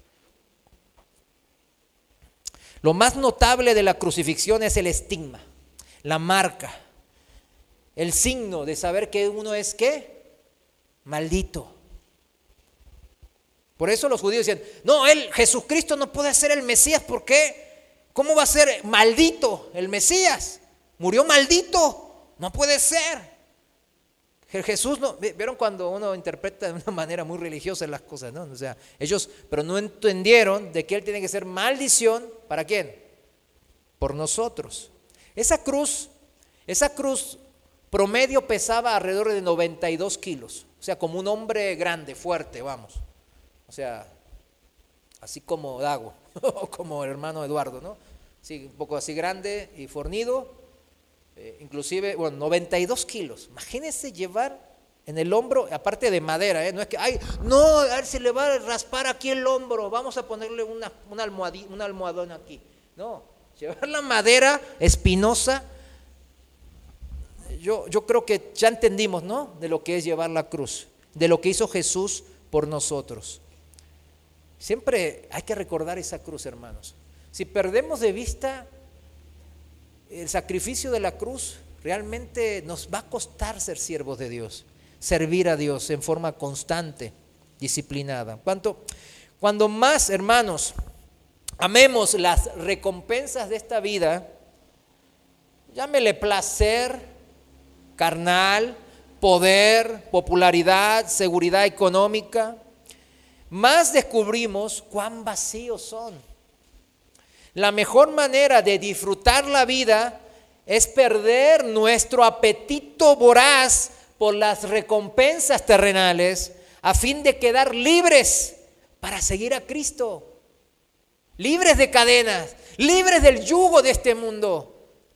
S1: Lo más notable de la crucifixión es el estigma, la marca, el signo de saber que uno es ¿qué? Maldito. Por eso los judíos decían, no, él, Jesucristo no puede ser el Mesías, ¿por qué? ¿Cómo va a ser maldito el Mesías? Murió maldito, no puede ser. Jesús no, ¿vieron cuando uno interpreta de una manera muy religiosa las cosas, no? O sea, ellos, pero no entendieron de que él tiene que ser maldición, ¿para quién? Por nosotros. Esa cruz, esa cruz promedio pesaba alrededor de noventa y dos kilos, o sea, como un hombre grande, fuerte, vamos. O sea, así como Dago, o como el hermano Eduardo, ¿no? Sí, un poco así grande y fornido, eh, inclusive, bueno, noventa y dos kilos. Imagínense llevar en el hombro, aparte de madera, ¿eh? No es que, ay, no, a ver, se le va a raspar aquí el hombro, vamos a ponerle una, una almohadí, un almohadón aquí. No, llevar la madera espinosa, yo, yo creo que ya entendimos, ¿no? De lo que es llevar la cruz, de lo que hizo Jesús por nosotros. Siempre hay que recordar esa cruz, hermanos. Si perdemos de vista el sacrificio de la cruz, realmente nos va a costar ser siervos de Dios, servir a Dios en forma constante, disciplinada. Cuanto, cuando más, hermanos, amemos las recompensas de esta vida, llámele placer carnal, poder, popularidad, seguridad económica, más descubrimos cuán vacíos son. La mejor manera de disfrutar la vida es perder nuestro apetito voraz por las recompensas terrenales a fin de quedar libres para seguir a Cristo. Libres de cadenas, libres del yugo de este mundo.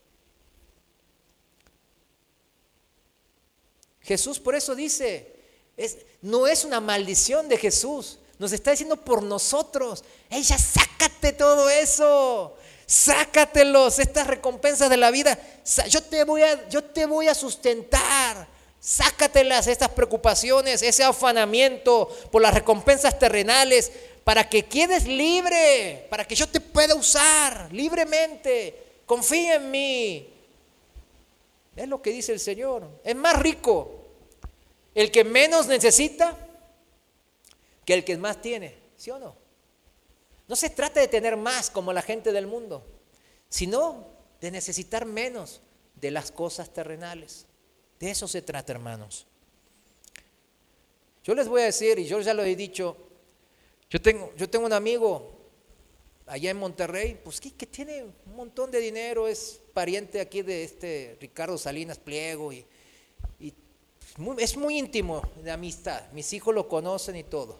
S1: Jesús por eso dice, es, no es una maldición de Jesús, nos está diciendo por nosotros. Ella, sácate todo eso, sácatelos, estas recompensas de la vida. Yo te voy a, yo te voy a sustentar. Sácatelas, estas preocupaciones, ese afanamiento por las recompensas terrenales, para que quedes libre, para que yo te pueda usar libremente. Confía en mí. Es lo que dice el Señor. Es más rico el que menos necesita que el que más tiene, ¿sí o no? No se trata de tener más como la gente del mundo, sino de necesitar menos de las cosas terrenales. De eso se trata, hermanos. Yo les voy a decir, y yo ya lo he dicho, yo tengo, yo tengo un amigo allá en Monterrey, pues que, que tiene un montón de dinero, es pariente aquí de este Ricardo Salinas Pliego, y, y muy, es muy íntimo de amistad, mis hijos lo conocen y todo.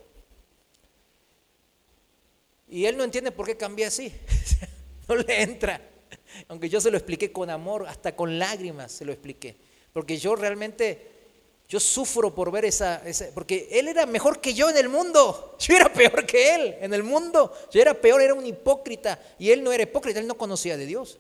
S1: Y él no entiende por qué cambié así, no le entra, aunque yo se lo expliqué con amor, hasta con lágrimas se lo expliqué, porque yo realmente, yo sufro por ver esa, esa, porque él era mejor que yo en el mundo, yo era peor que él en el mundo, yo era peor, era un hipócrita, y él no era hipócrita, él no conocía de Dios.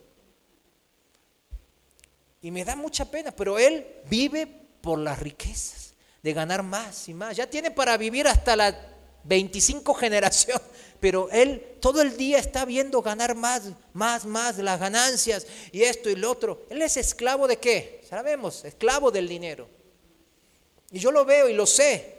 S1: Y me da mucha pena, pero él vive por las riquezas, de ganar más y más, ya tiene para vivir hasta la veinticinco generación, pero él todo el día está viendo ganar más, más, más, las ganancias y esto y lo otro. Él es esclavo de ¿qué? Sabemos, esclavo del dinero. Y yo lo veo y lo sé.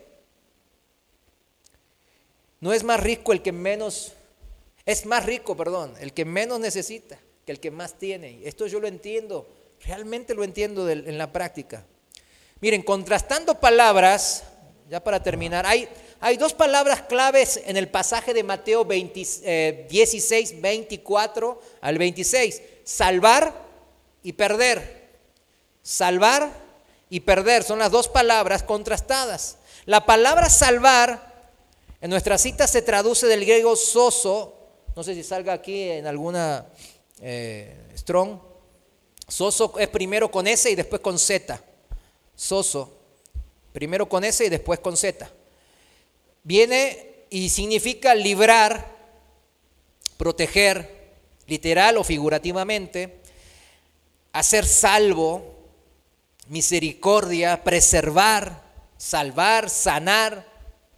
S1: No es más rico el que menos, es más rico, perdón, el que menos necesita que el que más tiene. Esto yo lo entiendo, realmente lo entiendo de, en la práctica. Miren, contrastando palabras, ya para terminar, hay... Hay dos palabras claves en el pasaje de Mateo veinte, eh, dieciséis, veinticuatro al veintiséis. Salvar y perder. Salvar y perder son las dos palabras contrastadas. La palabra salvar en nuestra cita se traduce del griego sozo. No sé si salga aquí en alguna eh, Strong. Sozo es primero con S y después con Z. Sozo. Primero con S y después con Z. Viene y significa librar, proteger, literal o figurativamente, hacer salvo, misericordia, preservar, salvar, sanar.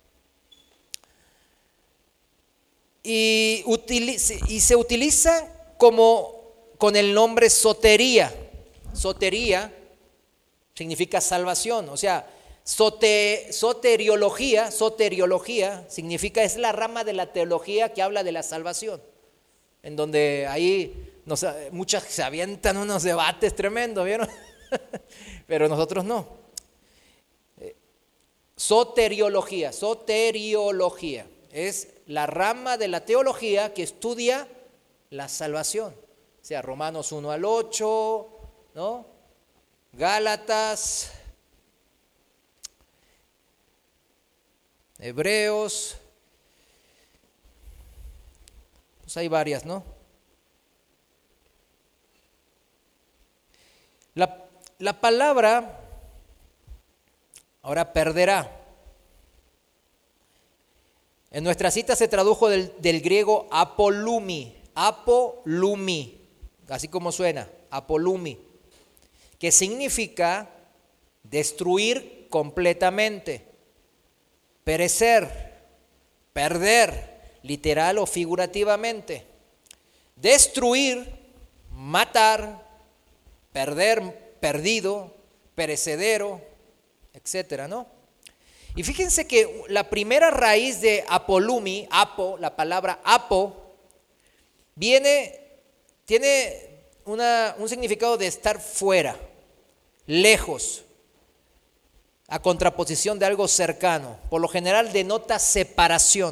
S1: Y, utiliza, y se utiliza como con el nombre sotería. Sotería significa salvación, o sea, Sote, soteriología, soteriología significa, es la rama de la teología que habla de la salvación, en donde ahí nos, muchas se avientan unos debates tremendos, ¿vieron? Pero nosotros no. Soteriología, soteriología es la rama de la teología que estudia la salvación, o sea, Romanos uno al ocho, ¿no? Gálatas, Hebreos, pues hay varias, ¿no? La, la palabra, ahora perderá. En nuestra cita se tradujo del, del griego apolumi, apolumi, así como suena, apolumi, que significa destruir completamente. Perecer, perder, literal o figurativamente. Destruir, matar, perder, perdido, perecedero, etcétera, ¿no? Y fíjense que la primera raíz de apolumi, apo, la palabra apo, viene, tiene una, un significado de estar fuera, lejos, a contraposición de algo cercano. Por lo general denota separación,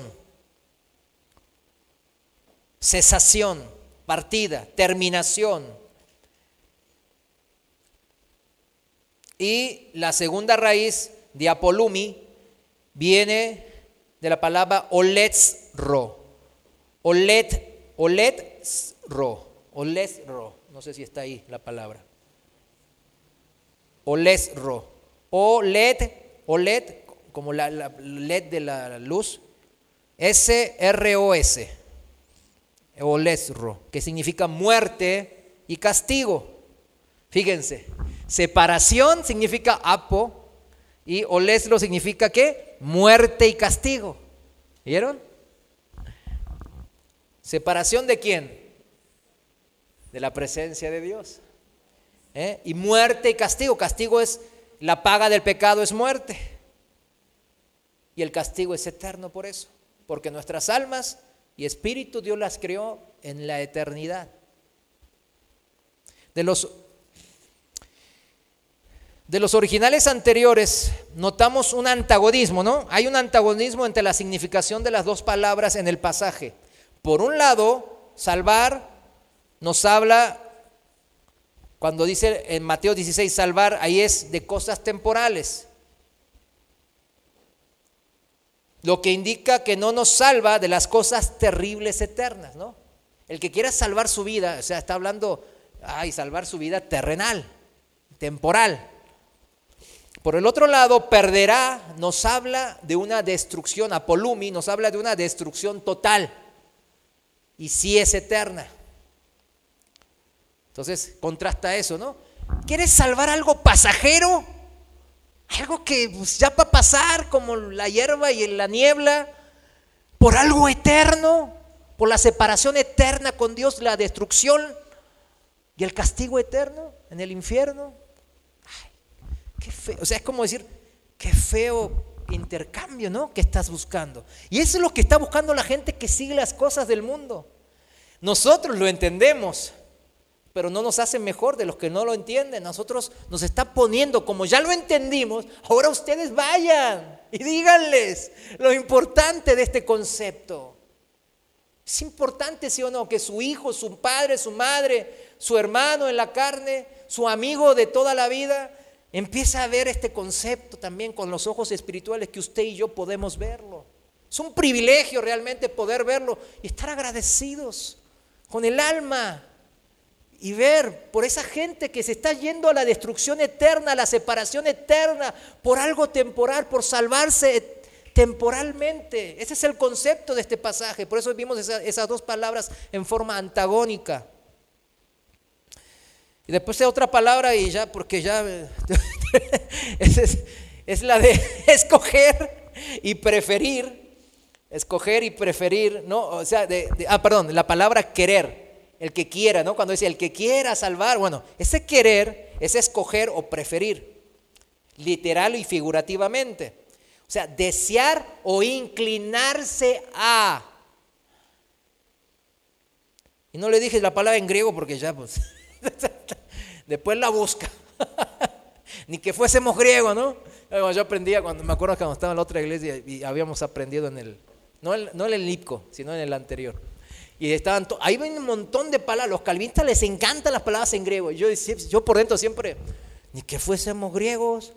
S1: cesación, partida, terminación. Y la segunda raíz, diapolumi, viene de la palabra oletzro. Olet, oletzro, oletzro. No sé si está ahí la palabra. Oletzro. Olet, olet, como la, la led de la luz. S R O S. Oletzro, que significa muerte y castigo. Fíjense, separación significa apo y oletzro significa ¿qué? Muerte y castigo. ¿Vieron? ¿Separación de quién? De la presencia de Dios. ¿Eh? Y muerte y castigo. Castigo es, la paga del pecado es muerte. Y el castigo es eterno por eso. Porque nuestras almas y espíritu Dios las creó en la eternidad. De los, de los originales anteriores notamos un antagonismo, ¿no? Hay un antagonismo entre la significación de las dos palabras en el pasaje. Por un lado, salvar nos habla, cuando dice en Mateo dieciséis salvar, ahí es de cosas temporales. Lo que indica que no nos salva de las cosas terribles eternas, ¿no? El que quiera salvar su vida, o sea, está hablando, ay, salvar su vida terrenal, temporal. Por el otro lado, perderá, nos habla de una destrucción, apolumi, nos habla de una destrucción total. Y sí es eterna. Entonces, contrasta eso, ¿no? ¿Quieres salvar algo pasajero? Algo que pues, ya va a pasar como la hierba y la niebla, por algo eterno, por la separación eterna con Dios, la destrucción y el castigo eterno en el infierno. Ay, qué feo. O sea, es como decir, qué feo intercambio, ¿no? Que estás buscando. Y eso es lo que está buscando la gente que sigue las cosas del mundo. Nosotros lo entendemos, pero no nos hace mejor de los que no lo entienden. Nosotros nos está poniendo, como ya lo entendimos, ahora ustedes vayan y díganles lo importante de este concepto. Es importante, sí o no, que su hijo, su padre, su madre, su hermano en la carne, su amigo de toda la vida, empiece a ver este concepto también con los ojos espirituales que usted y yo podemos verlo. Es un privilegio realmente poder verlo y estar agradecidos con el alma. Y ver por esa gente que se está yendo a la destrucción eterna, a la separación eterna, por algo temporal, por salvarse temporalmente. Ese es el concepto de este pasaje. Por eso vimos esa, esas dos palabras en forma antagónica. Y después hay otra palabra y ya, porque ya es, es, es la de escoger y preferir. Escoger y preferir, ¿no? O sea, de, de, ah, perdón, la palabra querer. El que quiera, ¿no? Cuando dice el que quiera salvar, bueno, ese querer es escoger o preferir, literal y figurativamente. O sea, desear o inclinarse a. Y no le dije la palabra en griego porque ya, pues, después la busca. Ni que fuésemos griegos, ¿no? Yo aprendía, cuando me acuerdo que cuando estaba en la otra iglesia y habíamos aprendido en el, no, el, no en el Lipco, sino en el anterior. Y estaban to- ahí ven un montón de palabras. Los calvinistas les encantan las palabras en griego. Y yo, yo por dentro siempre, ni que fuésemos griegos.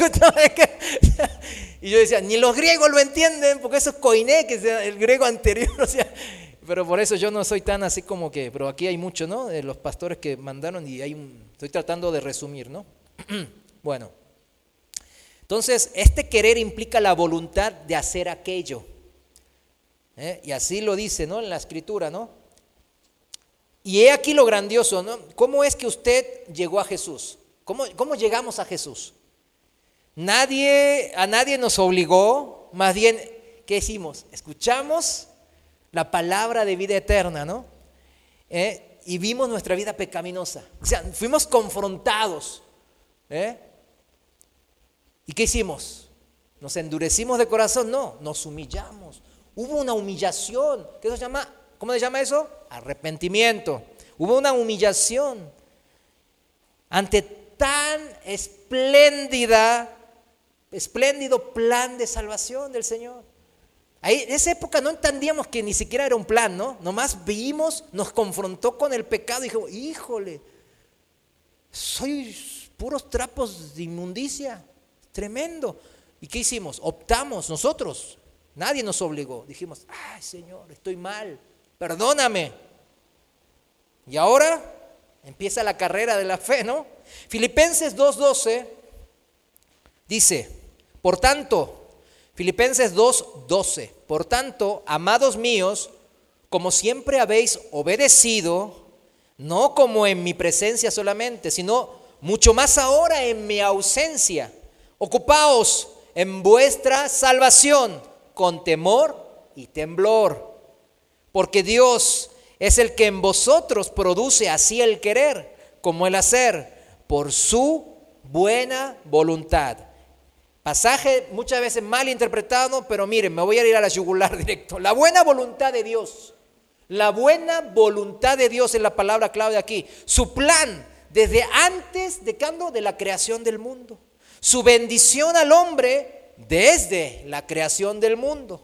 S1: Y yo decía, ni los griegos lo entienden, porque eso es koiné, que es el griego anterior. O sea, pero por eso yo no soy tan así como que, pero aquí hay mucho, ¿no? De los pastores que mandaron y hay un, estoy tratando de resumir, ¿no? Bueno, entonces este querer implica la voluntad de hacer aquello. ¿Eh? Y así lo dice, ¿no? En la escritura, ¿no? Y he aquí lo grandioso, ¿no? ¿Cómo es que usted llegó a Jesús? ¿Cómo, cómo llegamos a Jesús? Nadie, a nadie nos obligó, más bien, ¿qué hicimos? Escuchamos la palabra de vida eterna, ¿no? ¿Eh? Y vimos nuestra vida pecaminosa. O sea, fuimos confrontados. ¿Eh? ¿Y qué hicimos? ¿Nos endurecimos de corazón? No, nos humillamos. Hubo una humillación, ¿qué se llama? ¿Cómo se llama eso? Arrepentimiento. Hubo una humillación ante tan espléndida, espléndido plan de salvación del Señor. Ahí, en esa época no entendíamos que ni siquiera era un plan, ¿no? Nomás vimos, nos confrontó con el pecado y dijo, híjole, soy puros trapos de inmundicia, tremendo. ¿Y qué hicimos? Optamos nosotros, nadie nos obligó. Dijimos, ay Señor, estoy mal, perdóname. Y ahora empieza la carrera de la fe, ¿no? Filipenses dos doce dice, por tanto, Filipenses dos doce, por tanto, amados míos, como siempre habéis obedecido, no como en mi presencia solamente, sino mucho más ahora en mi ausencia, ocupaos en vuestra salvación con temor y temblor, porque Dios es el que en vosotros produce así el querer como el hacer por su buena voluntad. Pasaje muchas veces mal interpretado, pero miren, me voy a ir a la yugular directo. La buena voluntad de Dios, la buena voluntad de Dios es la palabra clave de aquí. Su plan desde antes de, de la creación del mundo. Su bendición al hombre desde la creación del mundo.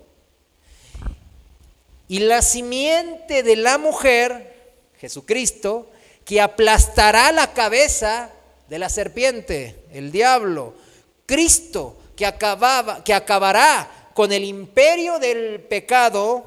S1: Y la simiente de la mujer, Jesucristo, que aplastará la cabeza de la serpiente, el diablo. Cristo, que, acababa, que acabará con el imperio del pecado.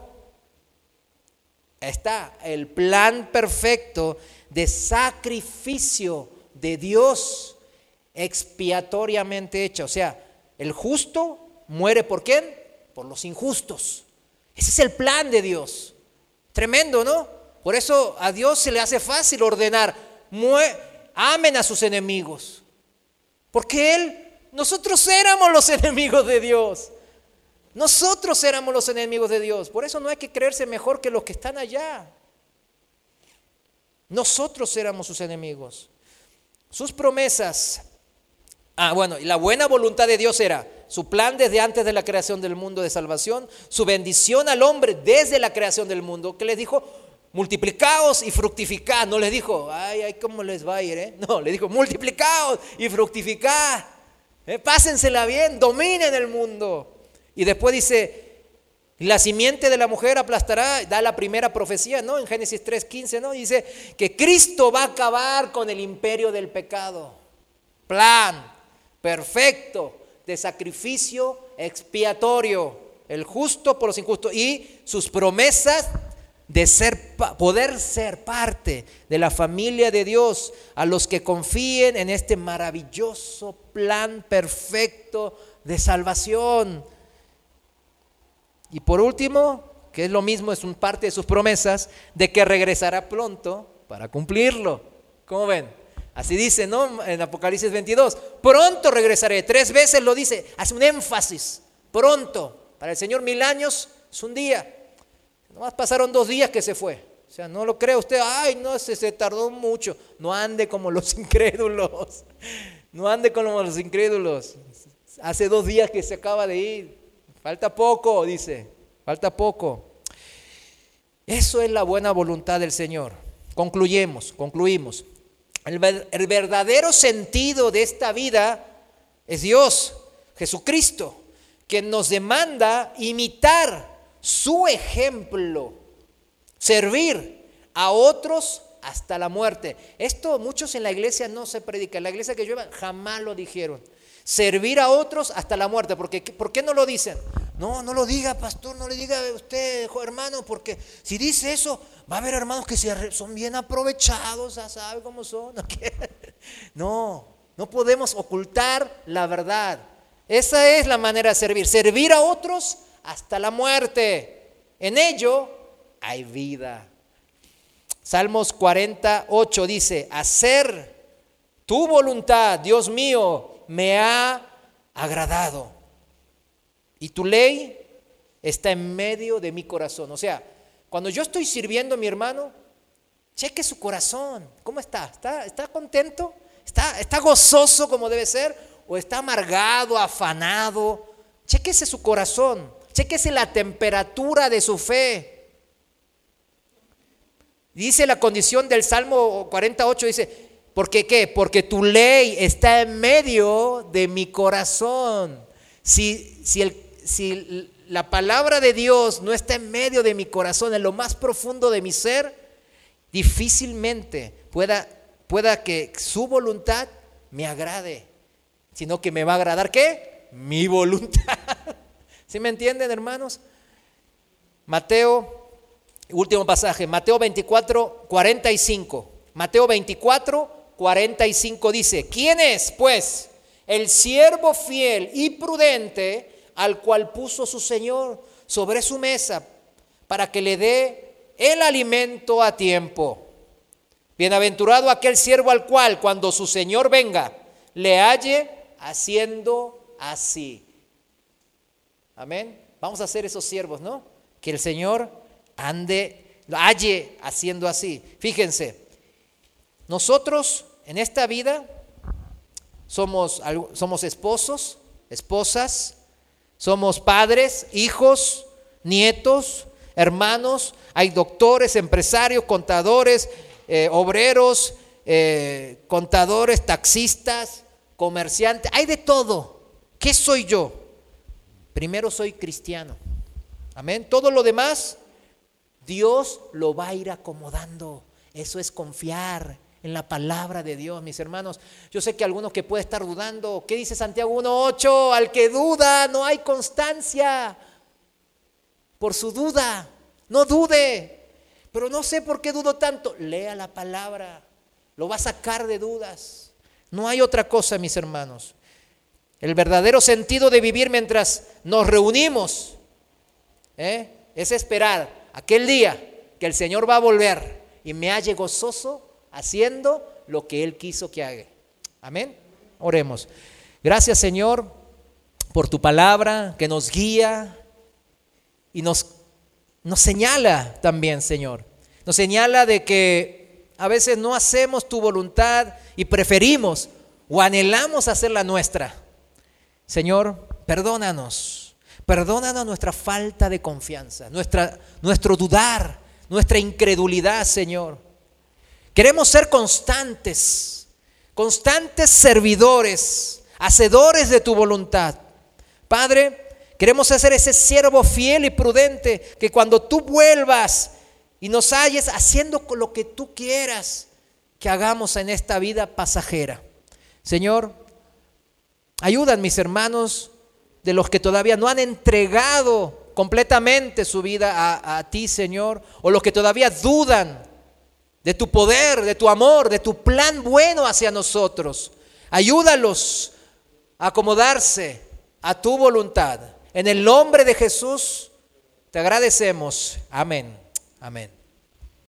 S1: Está el plan perfecto de sacrificio de Dios expiatoriamente hecho. O sea, el justo muere ¿por quién? Por los injustos. Ese es el plan de Dios. Tremendo, ¿no? Por eso a Dios se le hace fácil ordenar, amen a sus enemigos. Porque Él, nosotros éramos los enemigos de Dios. Nosotros éramos los enemigos de Dios. Por eso no hay que creerse mejor que los que están allá. Nosotros éramos sus enemigos. Sus promesas. Ah, bueno, y la buena voluntad de Dios era su plan desde antes de la creación del mundo de salvación, su bendición al hombre desde la creación del mundo, que les dijo, multiplicaos y fructificad. No les dijo, ay, ay, cómo les va a ir, ¿eh? No, les dijo, multiplicaos y fructificad. ¿Eh? Pásensela bien, dominen el mundo. Y después dice, la simiente de la mujer aplastará, da la primera profecía, ¿no? En Génesis tres quince, ¿no? Dice que Cristo va a acabar con el imperio del pecado. Plan perfecto de sacrificio expiatorio, el justo por los injustos, y sus promesas de ser, poder ser parte de la familia de Dios a los que confíen en este maravilloso plan perfecto de salvación. Y por último, que es lo mismo, es un parte de sus promesas, de que regresará pronto para cumplirlo. ¿Cómo ven? Así dice, ¿no? En Apocalipsis veintidós, pronto regresaré. Tres veces lo dice, hace un énfasis, pronto. Para el Señor mil años es un día. Nomás pasaron dos días que se fue. O sea, no lo cree usted, ay, no, se, se tardó mucho. No ande como los incrédulos. No ande como los incrédulos. Hace dos días que se acaba de ir. Falta poco, dice, falta poco. Eso es la buena voluntad del Señor. Concluyemos, concluimos. El, el verdadero sentido de esta vida es Dios, Jesucristo, que nos demanda imitar su ejemplo, servir a otros hasta la muerte. Esto muchos en la iglesia no se predica. En la iglesia que yo iba jamás lo dijeron. Servir a otros hasta la muerte. Porque, ¿por qué no lo dicen? No, no lo diga, pastor, no le diga a usted, hermano, porque si dice eso, va a haber hermanos que son bien aprovechados, ya sabe cómo son. No, no podemos ocultar la verdad. Esa es la manera de servir. Servir a otros hasta la muerte. En ello hay vida. Salmos cuarenta, ocho dice, hacer tu voluntad, Dios mío, me ha agradado. Y tu ley está en medio de mi corazón. O sea, cuando yo estoy sirviendo a mi hermano, cheque su corazón. ¿Cómo está? ¿Está, está contento? ¿Está, ¿Está gozoso como debe ser? ¿O está amargado, afanado? Chéquese su corazón. Chéquese la temperatura de su fe. Dice la condición del Salmo cuarenta y ocho, dice, ¿por qué qué? Porque tu ley está en medio de mi corazón. Si, si, el, si la palabra de Dios no está en medio de mi corazón, en lo más profundo de mi ser, difícilmente pueda, pueda que su voluntad me agrade, sino que me va a agradar ¿qué? Mi voluntad. ¿Sí me entienden, hermanos? Mateo, último pasaje, Mateo veinticuatro, cuarenta y cinco. Mateo veinticuatro, cuarenta y cinco dice: ¿quién es, pues, el siervo fiel y prudente al cual puso su Señor sobre su mesa para que le dé el alimento a tiempo? Bienaventurado aquel siervo al cual, cuando su Señor venga, le halle haciendo así. Amén. Vamos a ser esos siervos, ¿no? Que el Señor ande, halle haciendo así. Fíjense, nosotros en esta vida somos, somos esposos, esposas, somos padres, hijos, nietos, hermanos, hay doctores, empresarios, contadores, eh, obreros, eh, contadores, taxistas, comerciantes, hay de todo. ¿Qué soy yo? Primero soy cristiano. Amén. Todo lo demás, Dios lo va a ir acomodando. Eso es confiar en la palabra de Dios, mis hermanos. Yo sé que algunos que pueden estar dudando, ¿qué dice Santiago uno ocho? Al que duda no hay constancia por su duda. No dude. Pero no sé por qué dudo tanto. Lea la palabra, lo va a sacar de dudas. No hay otra cosa, mis hermanos. El verdadero sentido de vivir mientras nos reunimos ¿eh? es esperar aquel día que el Señor va a volver y me halle gozoso haciendo lo que Él quiso que haga. Amén. Oremos. Gracias, Señor, por tu palabra que nos guía y nos, nos señala también, Señor. Nos señala de que a veces no hacemos tu voluntad y preferimos o anhelamos hacer la nuestra. Señor, perdónanos, perdónanos nuestra falta de confianza, nuestra, nuestro dudar, nuestra incredulidad, Señor. Queremos ser constantes, constantes servidores, hacedores de tu voluntad. Padre, queremos ser ese siervo fiel y prudente que cuando tú vuelvas y nos halles haciendo lo que tú quieras que hagamos en esta vida pasajera. Señor, ayudan mis hermanos de los que todavía no han entregado completamente su vida a, a ti, Señor, o los que todavía dudan de tu poder, de tu amor, de tu plan bueno hacia nosotros. Ayúdalos a acomodarse a tu voluntad. En el nombre de Jesús te agradecemos. Amén. Amén.